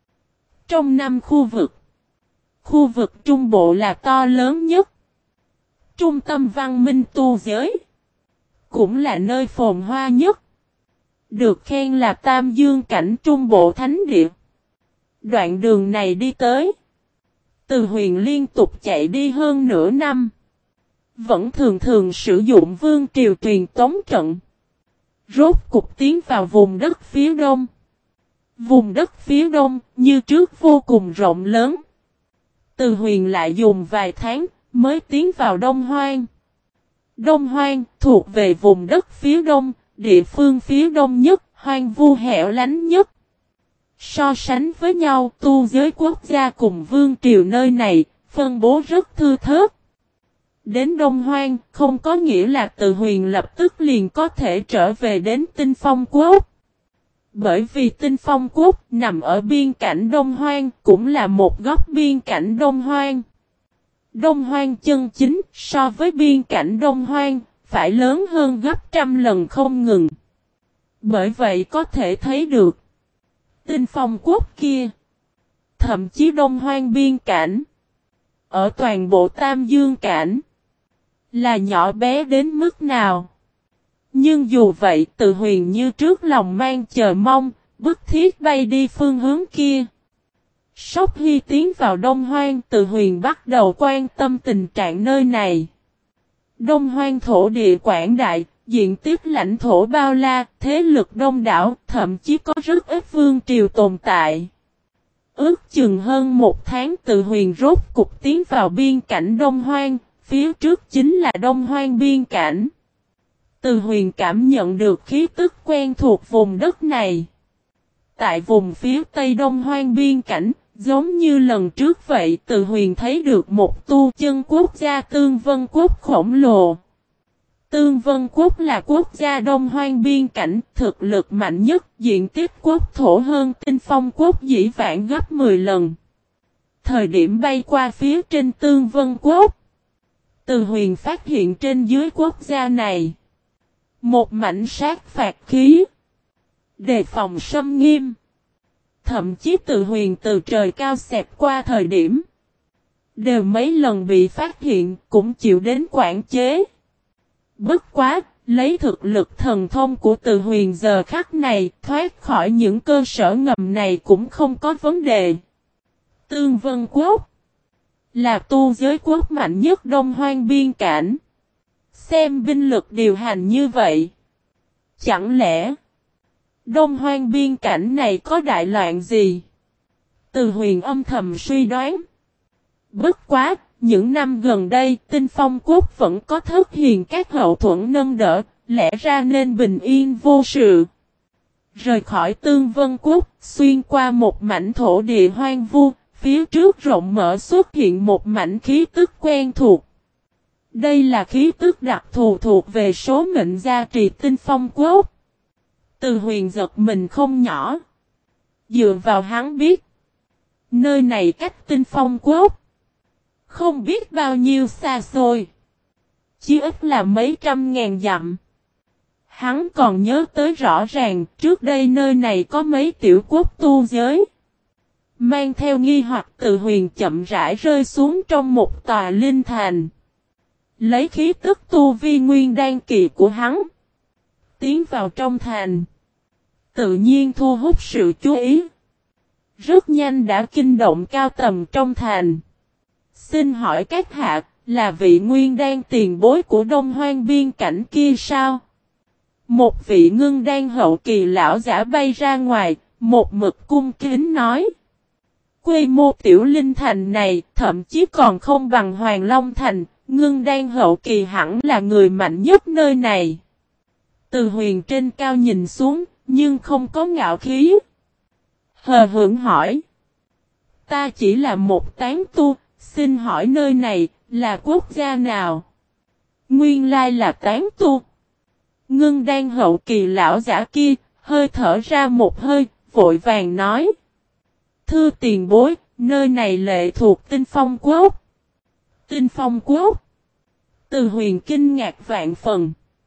Trong năm khu vực, khu vực trung bộ là to lớn nhất. Trung tâm văn minh tu giới, cũng là nơi phồn hoa nhất. được khen là Tam Dương cảnh Trung Bộ Thánh Địa. Đoạn đường này đi tới, Từ Huyền liên tục chạy đi hơn nửa năm. Vẫn thường thường sử dụng vương triều truyền tống trận. Rốt cục tiến vào vùng đất phía đông. Vùng đất phía đông như trước vô cùng rộng lớn. Từ Huyền lại dùng vài tháng mới tiến vào Đông Hoang. Đông Hoang thuộc về vùng đất phía đông, địa phương phía đông nhất, hoang vu hẻo lánh nhất. So sánh với nhau, tu giới quốc gia cùng vương triều nơi này, phân bố rất thưa thớt. Đến Đông Hoang không có nghĩa là Từ Huyền lập tức liền có thể trở về đến Tinh Phong Quốc. Bởi vì Tinh Phong Quốc nằm ở biên cảnh Đông Hoang, cũng là một góc biên cảnh Đông Hoang. Đông Hoang chân chính so với biên cảnh Đông Hoang phải lớn hơn gấp trăm lần không ngừng. Bởi vậy có thể thấy được Tinh Phong Quốc kia, thậm chí Đông Hoang biên cảnh, ở toàn bộ Tam Dương cảnh, là nhỏ bé đến mức nào. Nhưng dù vậy Từ Huyền như trước lòng mang chờ mong, bức thiết bay đi phương hướng kia. Sóc Hy tiến vào Đông Hoang, Từ Huyền bắt đầu quan tâm tình trạng nơi này. Đông Hoang thổ địa quảng đại, diện tích lãnh thổ bao la, thế lực đông đảo, thậm chí có rất ít vương triều tồn tại. Ước chừng hơn một tháng Từ Huyền rốt cục tiến vào biên cảnh Đông Hoang, phía trước chính là Đông Hoang biên cảnh. Từ Huyền cảm nhận được khí tức quen thuộc vùng đất này. Tại vùng phía tây Đông Hoang biên cảnh, giống như lần trước vậy, Từ Huyền thấy được một tu chân quốc gia Tương Vân Quốc khổng lồ. Tương Vân Quốc là quốc gia Đông Hoang biên cảnh, thực lực mạnh nhất, diện tích quốc thổ hơn Tinh Phong Quốc dĩ vãng gấp mười lần. Thời điểm bay qua phía trên Tương Vân Quốc, Từ Huyền phát hiện trên dưới quốc gia này một mảnh sát phạt khí, đề phòng xâm nghiêm. Thậm chí Từ Huyền từ trời cao xẹp qua thời điểm, đều mấy lần bị phát hiện, cũng chịu đến quản chế. Bất quá, lấy thực lực thần thông của Từ Huyền giờ khắc này, thoát khỏi những cơ sở ngầm này cũng không có vấn đề. Tương Vân Quốc là tu giới quốc mạnh nhất Đông Hoang biên cảnh. Xem binh lực điều hành như vậy, chẳng lẽ Đông Hoang biên cảnh này có đại loạn gì? Từ Huyền âm thầm suy đoán. Bất quá, những năm gần đây Tinh Phong Quốc vẫn có Thất Hiền các hậu thuẫn nâng đỡ, lẽ ra nên bình yên vô sự. Rời khỏi Tương Vân Quốc, xuyên qua một mảnh thổ địa hoang vu, phía trước rộng mở xuất hiện một mảnh khí tức quen thuộc. Đây là khí tức đặc thù thuộc về số mệnh gia trì Tinh Phong Quốc. Từ Huyền giật mình không nhỏ. Dựa vào hắn biết, nơi này cách Tinh Phong Quốc không biết bao nhiêu xa xôi, chỉ ít là mấy trăm ngàn dặm. Hắn còn nhớ tới rõ ràng, trước đây nơi này có mấy tiểu quốc tu giới. Mang theo nghi hoặc Từ Huyền chậm rãi rơi xuống trong một tòa linh thành. Lấy khí tức tu vi nguyên đan kỳ của hắn, tiến vào trong thành, tự nhiên thu hút sự chú ý. Rất nhanh đã kinh động cao tầm trong thành. Xin hỏi các hạ, là vị nguyên đan tiền bối của Đông Hoang biên cảnh kia sao? Một vị ngưng đan hậu kỳ lão giả bay ra ngoài, một mực cung kính nói. Quy mô tiểu linh thành này, thậm chí còn không bằng Hoàng Long thành, ngưng đan hậu kỳ hẳn là người mạnh nhất nơi này. Từ Huyền trên cao nhìn xuống, nhưng không có ngạo khí. Hờ hững hỏi. Ta chỉ là một tán tu, xin hỏi nơi này là quốc gia nào? Nguyên lai là tán tu. Ngưng đan hậu kỳ lão giả kia, hơi thở ra một hơi, vội vàng nói. Thưa tiền bối, nơi này lệ thuộc Tinh Phong Quốc. Tinh Phong Quốc. Từ Huyền kinh ngạc vạn phần.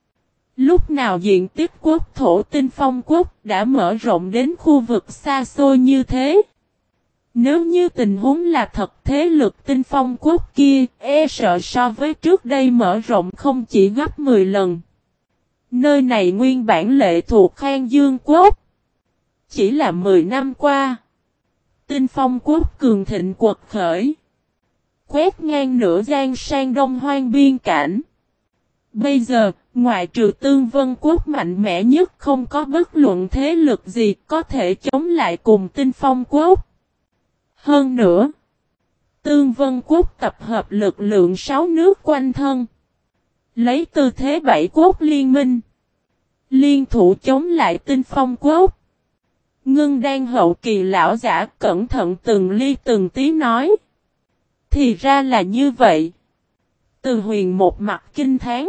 Lúc nào diện tích quốc thổ Tinh Phong Quốc đã mở rộng đến khu vực xa xôi như thế? Nếu như tình huống là thật, thế lực Tinh Phong Quốc kia, e sợ so với trước đây mở rộng không chỉ gấp mười lần. Nơi này nguyên bản lệ thuộc Khang Dương Quốc. Chỉ là mười năm qua, Tinh Phong Quốc cường thịnh quật khởi, quét ngang nửa giang sang đông hoang biên cảnh. Bây giờ, ngoại trừ Tương Vân Quốc mạnh mẽ nhất, không có bất luận thế lực gì có thể chống lại cùng Tinh Phong Quốc. Hơn nữa, Tương Vân Quốc tập hợp lực lượng sáu nước quanh thân, lấy tư thế bảy quốc liên minh, liên thủ chống lại Tinh Phong Quốc. Ngưng Đan hậu kỳ lão giả cẩn thận từng ly từng tí nói. Thì ra là như vậy. Từ Huyền một mặt kinh thán.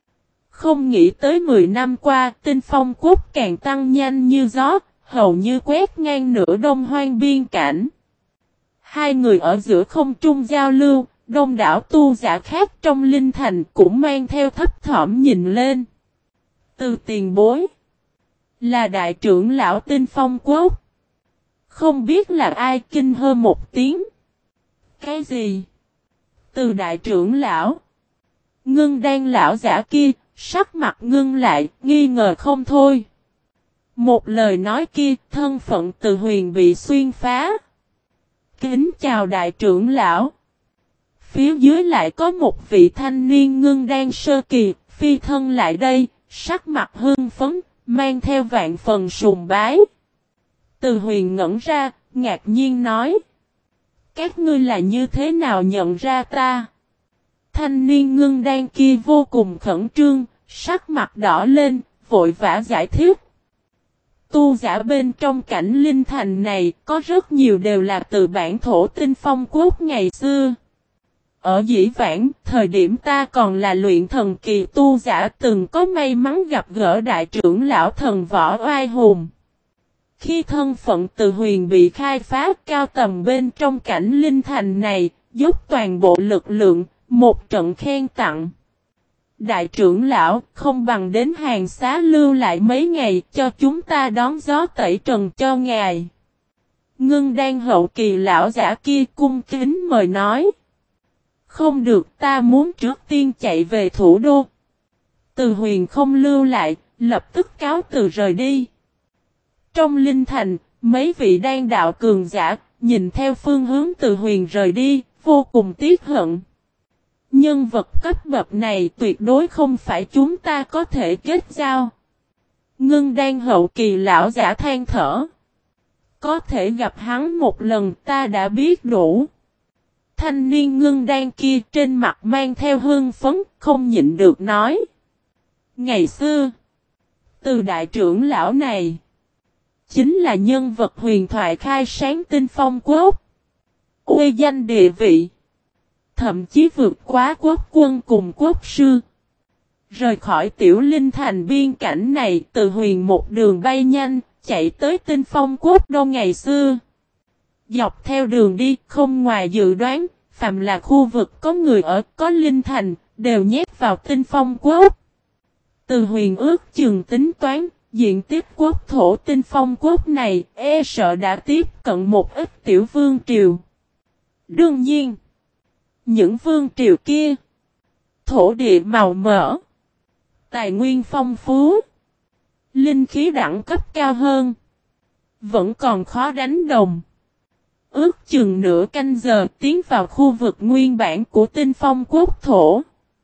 Không nghĩ tới mười năm qua Tinh Phong Quốc càng tăng nhanh như gió, hầu như quét ngang nửa đông hoang biên cảnh. Hai người ở giữa không trung giao lưu, đông đảo tu giả khác trong linh thành cũng mang theo thấp thỏm nhìn lên. Từ tiền bối, là đại trưởng lão Tinh Phong Quốc. Không biết là ai kinh hơ một tiếng. Cái gì? Từ đại trưởng lão. Ngưng Đan lão giả kia, sắc mặt ngưng lại, nghi ngờ không thôi. Một lời nói kia, thân phận Từ Huyền bị xuyên phá. Kính chào đại trưởng lão. Phía dưới lại có một vị thanh niên ngưng đan sơ kỳ, phi thân lại đây, sắc mặt hưng phấn, mang theo vạn phần sùng bái. Từ Huyền ngẩn ra, ngạc nhiên nói. Các ngươi là như thế nào nhận ra ta? Thanh niên ngưng đan kia vô cùng khẩn trương, sắc mặt đỏ lên, vội vã giải thích. Tu giả bên trong cảnh linh thành này có rất nhiều đều là từ bản thổ Tinh Phong Quốc ngày xưa. Ở dĩ vãng, thời điểm ta còn là luyện thần kỳ tu giả từng có may mắn gặp gỡ đại trưởng lão thần võ oai hùng. Khi thân phận Từ Huyền bị khai phá cao tầm bên trong cảnh linh thành này, dốc toàn bộ lực lượng, một trận khen tặng. Đại trưởng lão không bằng đến hàng xá lưu lại mấy ngày cho chúng ta đón gió tẩy trần cho ngài. Ngưng Đan hậu kỳ lão giả kia cung kính mời nói. Không được, ta muốn trước tiên chạy về thủ đô. Từ Huyền không lưu lại, lập tức cáo từ rời đi. Trong linh thành, mấy vị đan đạo cường giả, nhìn theo phương hướng Từ Huyền rời đi, vô cùng tiếc hận. Nhân vật cấp bậc này tuyệt đối không phải chúng ta có thể kết giao. Ngưng Đan hậu kỳ lão giả than thở. Có thể gặp hắn một lần ta đã biết đủ. Thanh niên ngưng đan kia trên mặt mang theo hương phấn, không nhịn được nói. Ngày xưa, từ đại trưởng lão này, chính là nhân vật huyền thoại khai sáng Tinh Phong Quốc. Uy danh địa vị, thậm chí vượt quá quốc quân cùng quốc sư. Rời khỏi tiểu linh thành biên cảnh này, Từ Huyền một đường bay nhanh, chạy tới Tinh Phong Quốc đô ngày xưa. Dọc theo đường đi, không ngoài dự đoán, phàm là khu vực có người ở, có linh thành, đều nhét vào Tinh Phong Quốc. Từ Huyền ước chừng tính toán, diện tích quốc thổ Tinh Phong Quốc này, e sợ đã tiếp cận một ít tiểu vương triều. Đương nhiên, những vương triều kia, thổ địa màu mỡ, tài nguyên phong phú, linh khí đẳng cấp cao hơn, vẫn còn khó đánh đồng. Ước chừng nửa canh giờ tiến vào khu vực nguyên bản của Tinh Phong Quốc thổ.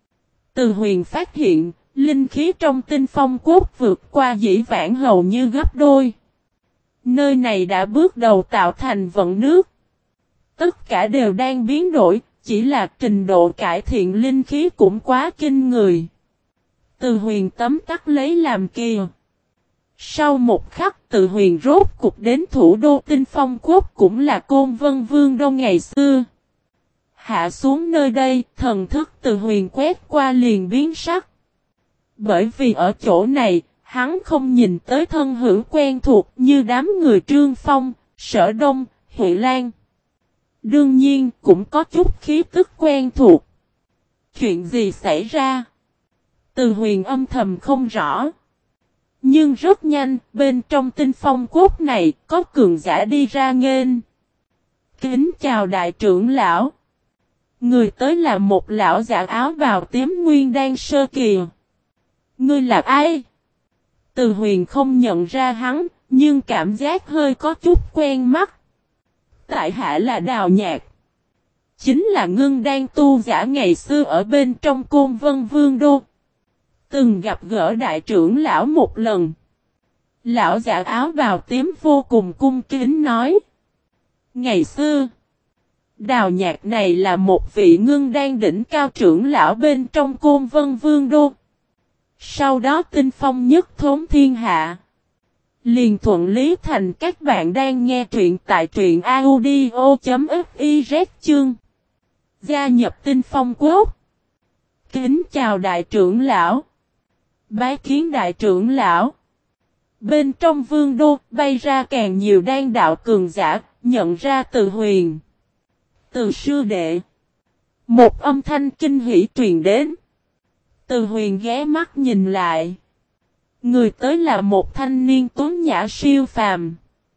Từ Huyền phát hiện, linh khí trong Tinh Phong Quốc vượt qua dĩ vãng hầu như gấp đôi. Nơi này đã bước đầu tạo thành vận nước. Tất cả đều đang biến đổi, chỉ là trình độ cải thiện linh khí cũng quá kinh người. Từ Huyền tấm tắc lấy làm kỳ. Sau một khắc Từ Huyền rốt cục đến thủ đô Tinh Phong Quốc cũng là Côn Vân Vương đô ngày xưa. Hạ xuống nơi đây, thần thức Từ Huyền quét qua liền biến sắc. Bởi vì ở chỗ này, hắn không nhìn tới thân hữu quen thuộc như đám người Trương Phong, Sở Đông, Huệ Lan. Đương nhiên cũng có chút khí tức quen thuộc. Chuyện gì xảy ra? Từ Huyền âm thầm không rõ. Nhưng rất nhanh, bên trong Tinh Phong Quốc này, có cường giả đi ra nghênh. Kính chào đại trưởng lão. Người tới là một lão giả áo bào tím nguyên đan sơ kỳ. Ngươi là ai? Từ Huyền không nhận ra hắn, nhưng cảm giác hơi có chút quen mắt. Tại hạ là Đào Nhạc. Chính là Ngưng Đan tu giả ngày xưa ở bên trong Côn Vân Vương Đô. Từng gặp gỡ đại trưởng lão một lần. Lão giả áo bào tím vô cùng cung kính nói. Ngày xưa, Đào Nhạc này là một vị ngưng đan đỉnh cao trưởng lão bên trong Côn Vân Vương Đô. Sau đó tinh phong nhất thốn thiên hạ. Liền thuận lý thành các bạn đang nghe truyện tại truyện audio.fiz chương. Gia nhập tinh phong quốc. Kính chào đại trưởng lão. Bái kiến đại trưởng lão. Bên trong vương đô bay ra càng nhiều đan đạo cường giả, nhận ra Từ Huyền. Từ sư đệ. Một âm thanh kinh hỉ truyền đến. Từ Huyền ghé mắt nhìn lại. Người tới là một thanh niên tuấn nhã siêu phàm.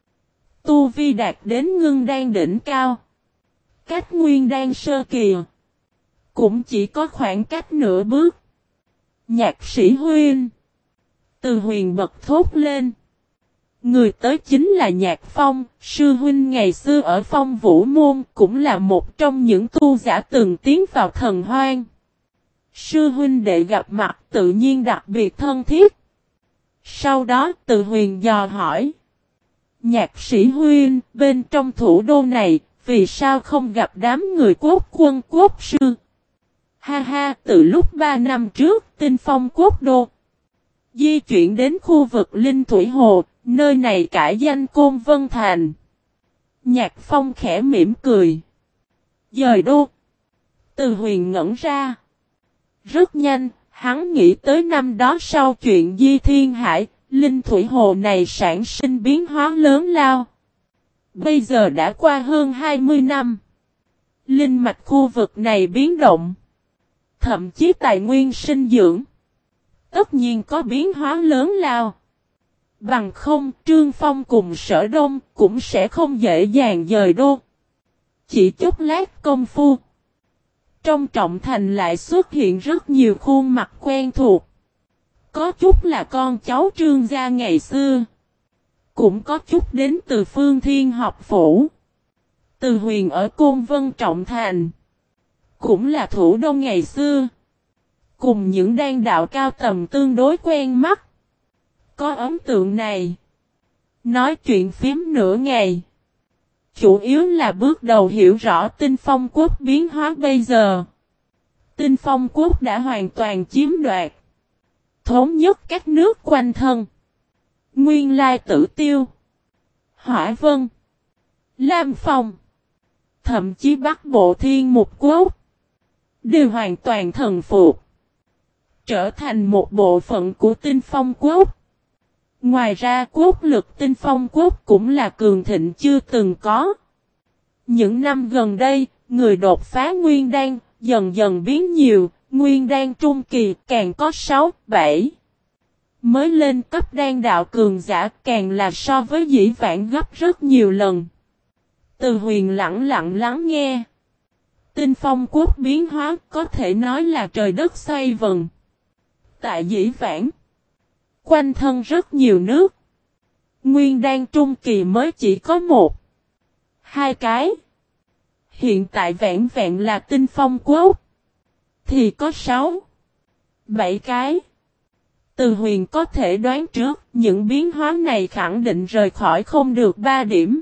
Tu vi đạt đến ngưng đan đỉnh cao. Cách nguyên đan sơ kỳ. Cũng chỉ có khoảng cách nửa bước. Nhạc sĩ huynh. Từ Huyền bật thốt lên. Người tới chính là Nhạc Phong, sư huynh ngày xưa ở Phong Vũ Môn, cũng là một trong những tu giả từng tiến vào thần hoang. Sư huynh đệ gặp mặt tự nhiên đặc biệt thân thiết. Sau đó Từ Huyền dò hỏi. Nhạc sĩ huynh, bên trong thủ đô này, vì sao không gặp đám người quốc quân quốc sư? Ha ha, từ lúc ba năm trước, tinh phong quốc đô di chuyển đến khu vực Linh Thủy Hồ, nơi này cải danh Côn Vân Thành. Nhạc Phong khẽ mỉm cười. Dời đô. Từ Huyền ngẩn ra. Rất nhanh, hắn nghĩ tới năm đó sau chuyện Di Thiên Hải, Linh Thủy Hồ này sản sinh biến hóa lớn lao. Bây giờ đã qua hơn hai mươi năm. Linh mạch khu vực này biến động. Thậm chí tài nguyên sinh dưỡng. Tất nhiên có biến hóa lớn lao. Bằng không, Trương Phong cùng Sở Đông cũng sẽ không dễ dàng dời đô. Chỉ chút lát công phu. Trong trọng thành lại xuất hiện rất nhiều khuôn mặt quen thuộc. Có chút là con cháu Trương gia ngày xưa. Cũng có chút đến từ Phương Thiên học phủ. Từ Huyền ở Côn Vân trọng thành. Cũng là thủ đô ngày xưa. Cùng những đan đạo cao tầm tương đối quen mắt. Có ấn tượng này. Nói chuyện phím nửa ngày. Chủ yếu là bước đầu hiểu rõ tinh phong quốc biến hóa bây giờ. Tinh phong quốc đã hoàn toàn chiếm đoạt. Thống nhất các nước quanh thân. Nguyên Lai Tử Tiêu. Hỏa Vân. Lam Phong. Thậm chí Bắc Bộ Thiên Mục Quốc. Đều hoàn toàn thần phục. Trở thành một bộ phận của tinh phong quốc. Ngoài ra quốc lực tinh phong quốc cũng là cường thịnh chưa từng có. Những năm gần đây, người đột phá nguyên đan dần dần biến nhiều, nguyên đan trung kỳ càng có sáu, bảy. Mới lên cấp đan đạo cường giả càng là so với dĩ vãng gấp rất nhiều lần. Từ Huyền lặng lặng lắng nghe. Tinh phong quốc biến hóa có thể nói là trời đất xoay vần. Tại dĩ vãng, quanh thân rất nhiều nước. Nguyên đan trung kỳ mới chỉ có một, hai cái. Hiện tại vẹn vẹn là tinh phong quốc. Thì có sáu, bảy cái. Từ Huyền có thể đoán trước những biến hóa này khẳng định rời khỏi không được ba điểm.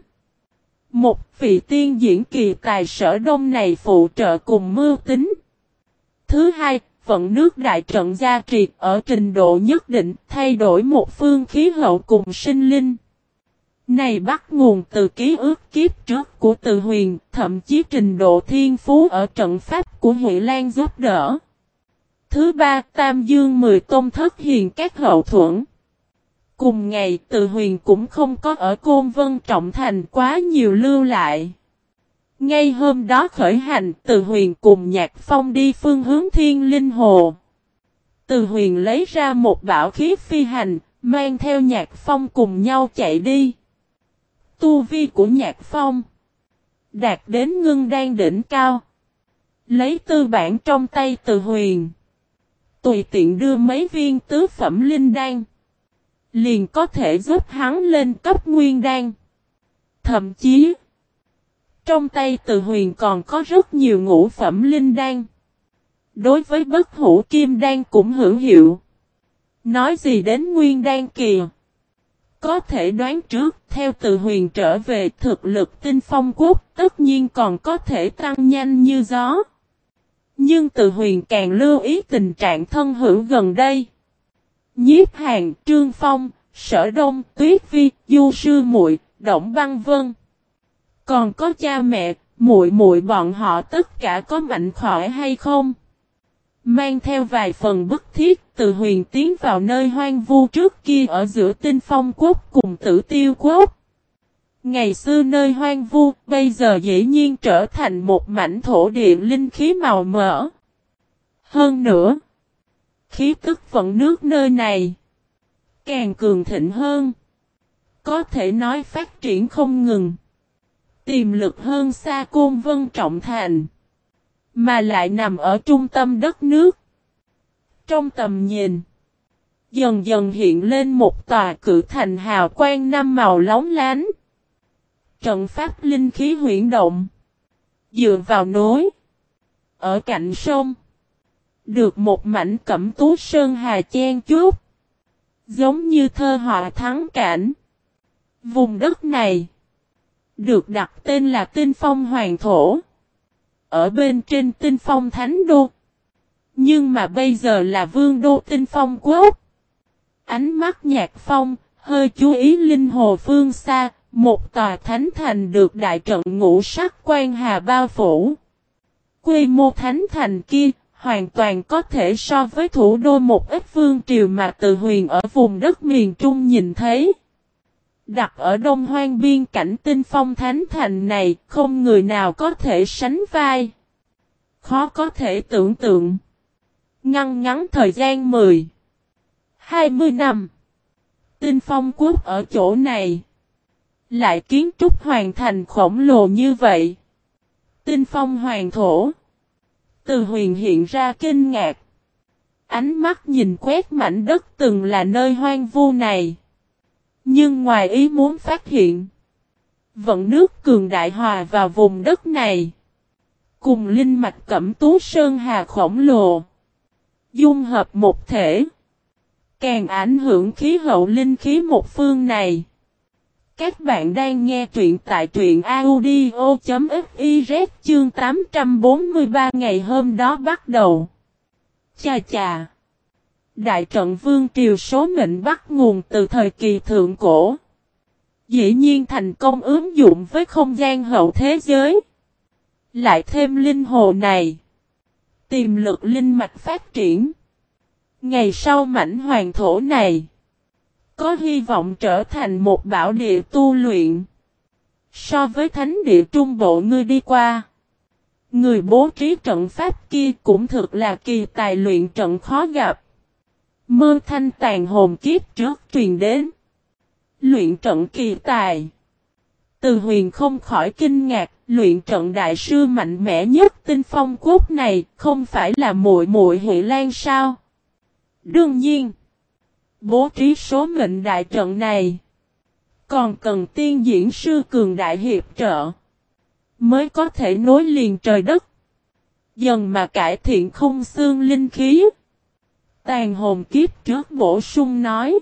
Một vị tiên diễn kỳ tài Sở Đông này phụ trợ cùng mưu tính. Thứ hai, vận nước đại trận gia trì ở trình độ nhất định thay đổi một phương khí hậu cùng sinh linh. Này bắt nguồn từ ký ức kiếp trước của Từ Huyền, thậm chí trình độ thiên phú ở trận pháp của Huệ Lan giúp đỡ. Thứ ba, Tam Dương mười tôn thất hiền các hậu thuẫn. Cùng ngày Từ Huyền cũng không có ở Côn Vân trọng thành quá nhiều lưu lại. Ngay hôm đó khởi hành, Từ Huyền cùng Nhạc Phong đi phương hướng Thiên Linh Hồ. Từ Huyền lấy ra một bảo khí phi hành, mang theo Nhạc Phong cùng nhau chạy đi. Tu vi của Nhạc Phong đạt đến ngưng đan đỉnh cao. Lấy tư bản trong tay Từ Huyền, tùy tiện đưa mấy viên tứ phẩm linh đan, liền có thể giúp hắn lên cấp nguyên đan. Thậm chí, trong tay Từ Huyền còn có rất nhiều ngũ phẩm linh đan. Đối với bất hủ kim đan cũng hữu hiệu. Nói gì đến nguyên đan kìa. Có thể đoán trước, theo Từ Huyền trở về thực lực Tinh Phong Quốc, tất nhiên còn có thể tăng nhanh như gió. Nhưng Từ Huyền càng lưu ý tình trạng thân hữu gần đây. Nhiếp Hàn, Trương Phong, Sở Đông, Tuyết Vi, Du Sư Muội, Động Băng Vân. Còn có cha mẹ, muội muội bọn họ tất cả có mạnh khỏe hay không? Mang theo vài phần bức thiết, Từ Huyền tiến vào nơi hoang vu trước kia ở giữa Tinh Phong Quốc cùng Tử Tiêu Quốc. Ngày xưa nơi hoang vu, bây giờ dĩ nhiên trở thành một mảnh thổ địa linh khí màu mỡ. Hơn nữa, khí tức vận nước nơi này càng cường thịnh hơn. Có thể nói phát triển không ngừng. Tiềm lực hơn xa Côn Vân Trọng Thành. Mà lại nằm ở trung tâm đất nước. Trong tầm nhìn, dần dần hiện lên một tòa cự thành hào quang năm màu lóng lánh. Trận pháp linh khí huyễn động. Dựa vào núi. Ở cạnh sông. Được một mảnh cẩm tú sơn hà chen chúc. Giống như thơ họa thắng cảnh. Vùng đất này được đặt tên là Tinh Phong Hoàng Thổ. Ở bên trên Tinh Phong Thánh Đô. Nhưng mà bây giờ là Vương Đô Tinh Phong Quốc. Ánh mắt Nhạc Phong hơi chú ý linh hồ phương xa. Một tòa thánh thành được đại trận ngũ sắc quan hà bao phủ. Quy mô thánh thành kia hoàn toàn có thể so với thủ đô một ít vương triều mà Từ Huyền ở vùng đất miền Trung nhìn thấy. Đặt ở đông hoang biên cảnh Tinh Phong thánh thành này, không người nào có thể sánh vai. Khó có thể tưởng tượng. Ngăn ngắn thời gian mười, hai mươi năm. Tinh Phong Quốc ở chỗ này. Lại kiến trúc hoàn thành khổng lồ như vậy. Tinh Phong Hoàng Thổ. Từ Huyền hiện ra kinh ngạc. Ánh mắt nhìn quét mảnh đất từng là nơi hoang vu này. Nhưng ngoài ý muốn phát hiện. Vận nước cường đại hòa vào vùng đất này. Cùng linh mạch cẩm tú sơn hà khổng lồ. Dung hợp một thể. Càng ảnh hưởng khí hậu linh khí một phương này. Các bạn đang nghe truyện tại truyện audio.fiz chương tám trăm bốn mươi ba ngày hôm đó bắt đầu. Chà chà. Đại trận vương triều số mệnh bắt nguồn từ thời kỳ thượng cổ. Dĩ nhiên thành công ứng dụng với không gian hậu thế giới. Lại thêm linh hồ này. Tiềm lực linh mạch phát triển. Ngày sau mảnh hoàng thổ này. Có hy vọng trở thành một bảo địa tu luyện. So với thánh địa trung bộ ngươi đi qua. Người bố trí trận pháp kia cũng thực là kỳ tài luyện trận khó gặp. Mơ thanh tàn hồn kiếp trước truyền đến. Luyện trận kỳ tài. Từ Huyền không khỏi kinh ngạc, luyện trận đại sư mạnh mẽ nhất Tinh Phong Quốc này không phải là muội muội Huệ Lan sao? Đương nhiên. Bố trí số mệnh đại trận này. Còn cần tiên diễn sư cường đại hiệp trợ. Mới có thể nối liền trời đất. Dần mà cải thiện không xương linh khí. Tàn hồn kiếp trước bổ sung nói.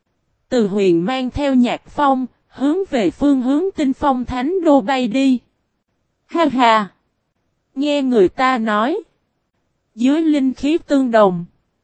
Từ Huyền mang theo Nhạc Phong. Hướng về phương hướng Tinh Phong Thánh Đô bay đi. Ha ha. Nghe người ta nói. Dưới linh khí tương đồng.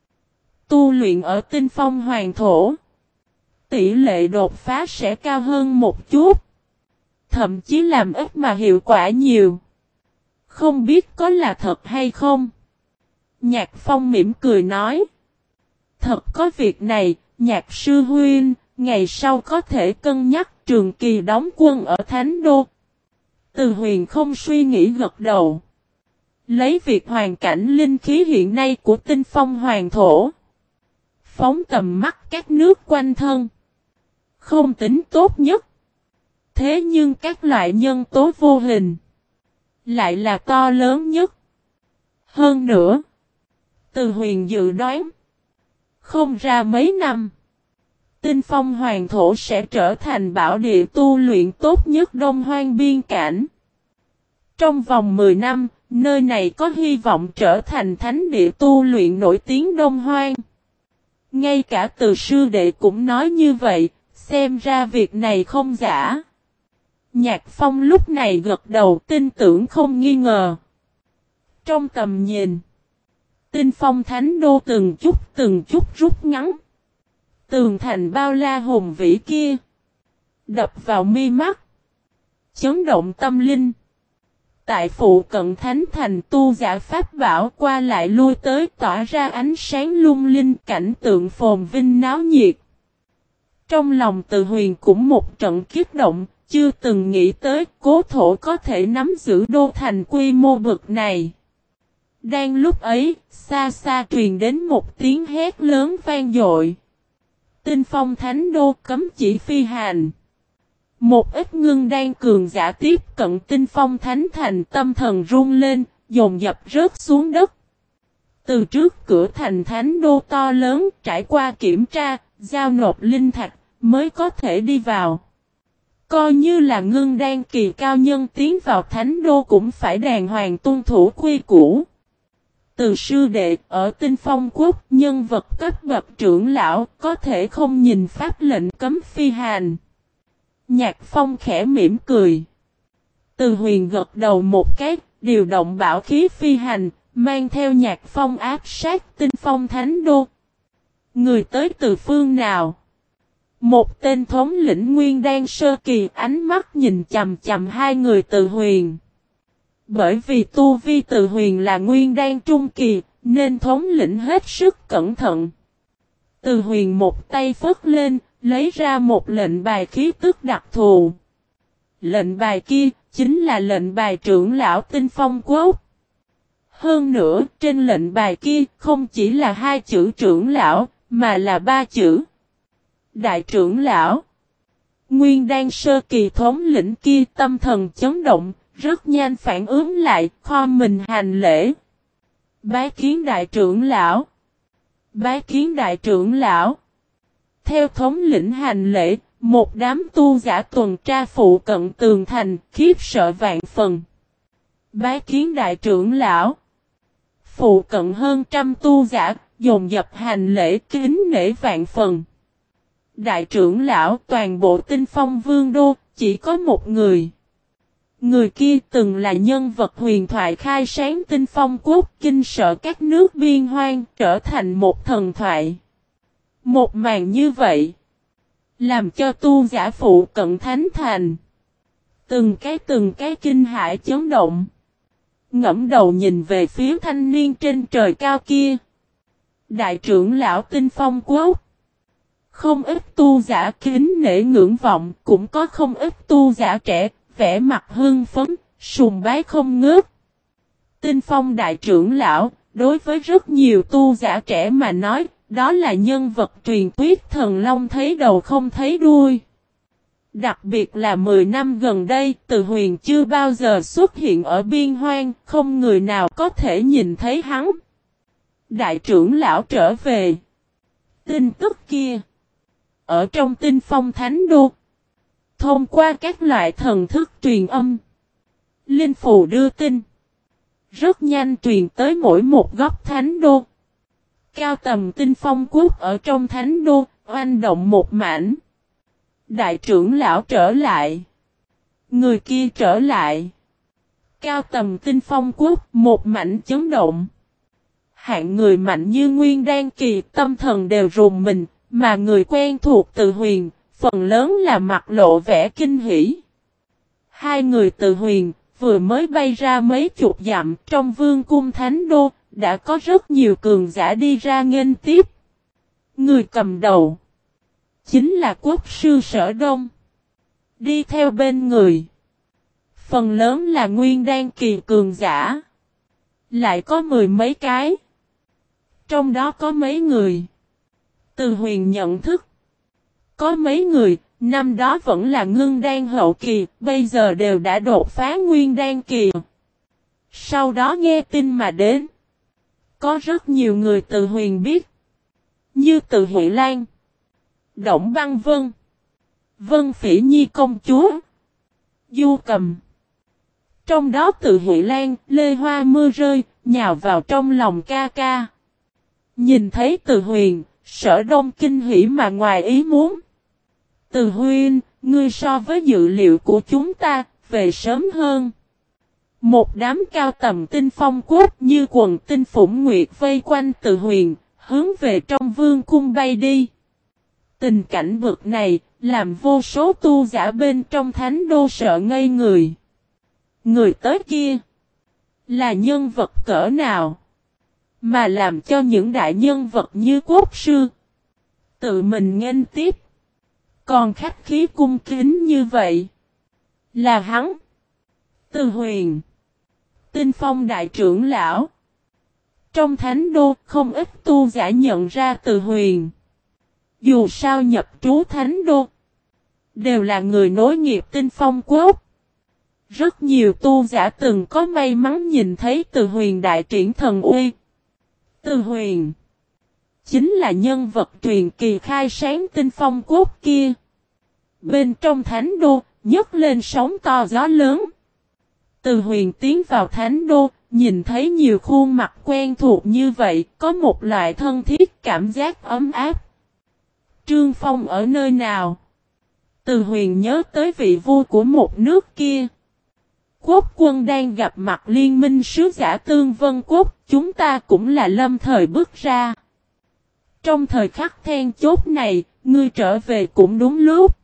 Tu luyện ở Tinh Phong Hoàng Thổ. Tỷ lệ đột phá sẽ cao hơn một chút. Thậm chí làm ít mà hiệu quả nhiều. Không biết có là thật hay không. Nhạc Phong mỉm cười nói. Thật có việc này, Nhạc Sư Huynh, ngày sau có thể cân nhắc trường kỳ đóng quân ở Thánh Đô. Từ Huyền không suy nghĩ gật đầu. Lấy việc hoàn cảnh linh khí hiện nay của Tinh Phong Hoàng Thổ. Phóng tầm mắt các nước quanh thân. Không tính tốt nhất. Thế nhưng các loại nhân tố vô hình. Lại là to lớn nhất. Hơn nữa. Từ Huyền dự đoán. Không ra mấy năm. Tinh Phong Hoàng Thổ sẽ trở thành bảo địa tu luyện tốt nhất Đông Hoang biên cảnh. Trong vòng mười năm, nơi này có hy vọng trở thành thánh địa tu luyện nổi tiếng Đông Hoang. Ngay cả Từ sư đệ cũng nói như vậy, xem ra việc này không giả. Nhạc Phong lúc này gật đầu tin tưởng không nghi ngờ. Trong tầm nhìn, Tinh Phong Thánh Đô từng chút từng chút rút ngắn. Tường thành bao la hùng vĩ kia đập vào mi mắt, chấn động tâm linh. Tại phụ cận thánh thành tu giả pháp bảo qua lại lui tới tỏa ra ánh sáng lung linh, cảnh tượng phồn vinh náo nhiệt. Trong lòng Từ Huyền cũng một trận kích động, chưa từng nghĩ tới Cố Thổ có thể nắm giữ đô thành quy mô bực này. Đang lúc ấy, xa xa truyền đến một tiếng hét lớn vang dội. Tinh Phong Thánh Đô cấm chỉ phi hành. Một ít ngưng đang cường giả tiếp cận Tinh Phong Thánh Thành, tâm thần run lên, dồn dập rớt xuống đất. Từ trước cửa thành Thánh Đô to lớn trải qua kiểm tra, giao nộp linh thạch mới có thể đi vào. Coi như là ngưng đang kỳ cao nhân tiến vào Thánh Đô cũng phải đàng hoàng tuân thủ quy củ. Từ sư đệ ở Tinh Phong Quốc, nhân vật cấp bậc trưởng lão có thể không nhìn pháp lệnh cấm phi hành. Nhạc Phong khẽ mỉm cười. Từ Huyền gật đầu một cái, điều động bảo khí phi hành, mang theo Nhạc Phong áp sát Tinh Phong Thánh Đô. Người tới từ phương nào? Một tên thống lĩnh Nguyên Đan sơ kỳ ánh mắt nhìn chằm chằm hai người Từ Huyền. Bởi vì tu vi Từ Huyền là Nguyên Đan trung kỳ, nên thống lĩnh hết sức cẩn thận. Từ Huyền một tay phất lên, lấy ra một lệnh bài khí tức đặc thù. Lệnh bài kia chính là lệnh bài trưởng lão Tinh Phong Quốc. Hơn nữa, trên lệnh bài kia không chỉ là hai chữ trưởng lão, mà là ba chữ. Đại trưởng lão. Nguyên Đan sơ kỳ thống lĩnh kia tâm thần chấn động, rất nhanh phản ứng lại, kho mình hành lễ. Bái kiến đại trưởng lão. Bái kiến đại trưởng lão. Theo thống lĩnh hành lễ, một đám tu giả tuần tra phụ cận tường thành, khiếp sợ vạn phần. Bái kiến đại trưởng lão. Phụ cận hơn trăm tu giả, dồn dập hành lễ kính nể vạn phần. Đại trưởng lão toàn bộ Tinh Phong Vương Đô, chỉ có một người. Người kia từng là nhân vật huyền thoại khai sáng Tinh Phong Quốc, kinh sợ các nước biên hoang, trở thành một thần thoại. Một màn như vậy, làm cho tu giả phụ cận thánh thành. Từng cái từng cái kinh hãi chấn động. Ngẫm đầu nhìn về phía thanh niên trên trời cao kia. Đại trưởng lão Tinh Phong Quốc. Không ít tu giả kính nể ngưỡng vọng, cũng có không ít tu giả trẻ, vẻ mặt hưng phấn, sùng bái không ngớt. Tinh Phong đại trưởng lão, đối với rất nhiều tu giả trẻ mà nói, đó là nhân vật truyền thuyết thần long thấy đầu không thấy đuôi. Đặc biệt là mười năm gần đây, Từ Huyền chưa bao giờ xuất hiện ở biên hoang, không người nào có thể nhìn thấy hắn. Đại trưởng lão trở về. Tin tức kia. Ở trong Tinh Phong Thánh Đô. Thông qua các loại thần thức truyền âm. Linh phù đưa tin. Rất nhanh truyền tới mỗi một góc Thánh Đô. Cao tầm Tinh Phong Quốc ở trong Thánh Đô, oanh động một mảnh. Đại trưởng lão trở lại. Người kia trở lại. Cao tầm Tinh Phong Quốc, một mảnh chấn động. Hạng người mạnh như Nguyên Đan kỳ, tâm thần đều rùng mình, mà người quen thuộc Từ Huyền, phần lớn là mặt lộ vẻ kinh hỉ. Hai người Từ Huyền, vừa mới bay ra mấy chục dặm trong vương cung Thánh Đô, đã có rất nhiều cường giả đi ra nghênh tiếp. Người cầm đầu chính là quốc sư Sở Đông. Đi theo bên người, phần lớn là Nguyên Đan kỳ cường giả. Lại có mười mấy cái. Trong đó có mấy người Từ Huyền nhận thức. Có mấy người, năm đó vẫn là ngưng đan hậu kỳ, bây giờ đều đã đột phá Nguyên Đan kỳ. Sau đó nghe tin mà đến. có rất nhiều người Từ Huyền biết. Như Từ Huệ Lan, Động Băng Vân, Vân Phỉ Nhi công chúa, Du Cầm. Trong đó Từ Huệ Lan, lê hoa mưa rơi, nhào vào trong lòng ca ca. Nhìn thấy Từ Huyền, Sở Đông kinh hỉ mà ngoài ý muốn. Từ Huynh, ngươi so với dự liệu của chúng ta, về sớm hơn. Một đám cao tầm tinh phong quốc như quần tinh phủng nguyệt vây quanh Từ Huyền, hướng về trong vương cung bay đi. Tình cảnh vực này, làm vô số tu giả bên trong thánh đô sợ ngây người. Người tới kia, là nhân vật cỡ nào? Mà làm cho những đại nhân vật như quốc sư, tự mình nghênh tiếp. Còn khách khí cung kính như vậy, là hắn. Từ Huyền, Tinh Phong đại trưởng lão. Trong thánh đô không ít tu giả nhận ra Từ Huyền. Dù sao nhập trú thánh đô, đều là người nối nghiệp Tinh Phong quốc. Rất nhiều tu giả từng có may mắn nhìn thấy Từ Huyền đại triển thần uy. Từ Huyền chính là nhân vật truyền kỳ khai sáng Tinh Phong quốc kia. Bên trong thánh đô, nhấc lên sóng to gió lớn. Từ Huyền tiến vào thánh đô, nhìn thấy nhiều khuôn mặt quen thuộc như vậy, có một loại thân thiết cảm giác ấm áp. Trương Phong ở nơi nào? Từ Huyền nhớ tới vị vua của một nước kia. Quốc quân đang gặp mặt liên minh sứ giả Tương Vân Quốc, chúng ta cũng là lâm thời bước ra. Trong thời khắc then chốt này, ngươi trở về cũng đúng lúc.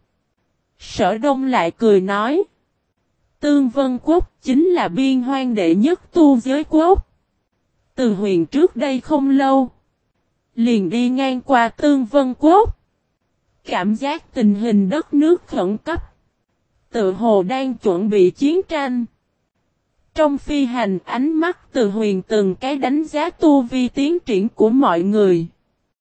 Sở Đông lại cười nói. Tương Vân Quốc chính là biên hoang đệ nhất tu giới quốc. Từ Huyền trước đây không lâu, liền đi ngang qua Tương Vân Quốc. Cảm giác tình hình đất nước khẩn cấp, tự hồ đang chuẩn bị chiến tranh. Trong phi hành, ánh mắt Từ Huyền từng cái đánh giá tu vi tiến triển của mọi người.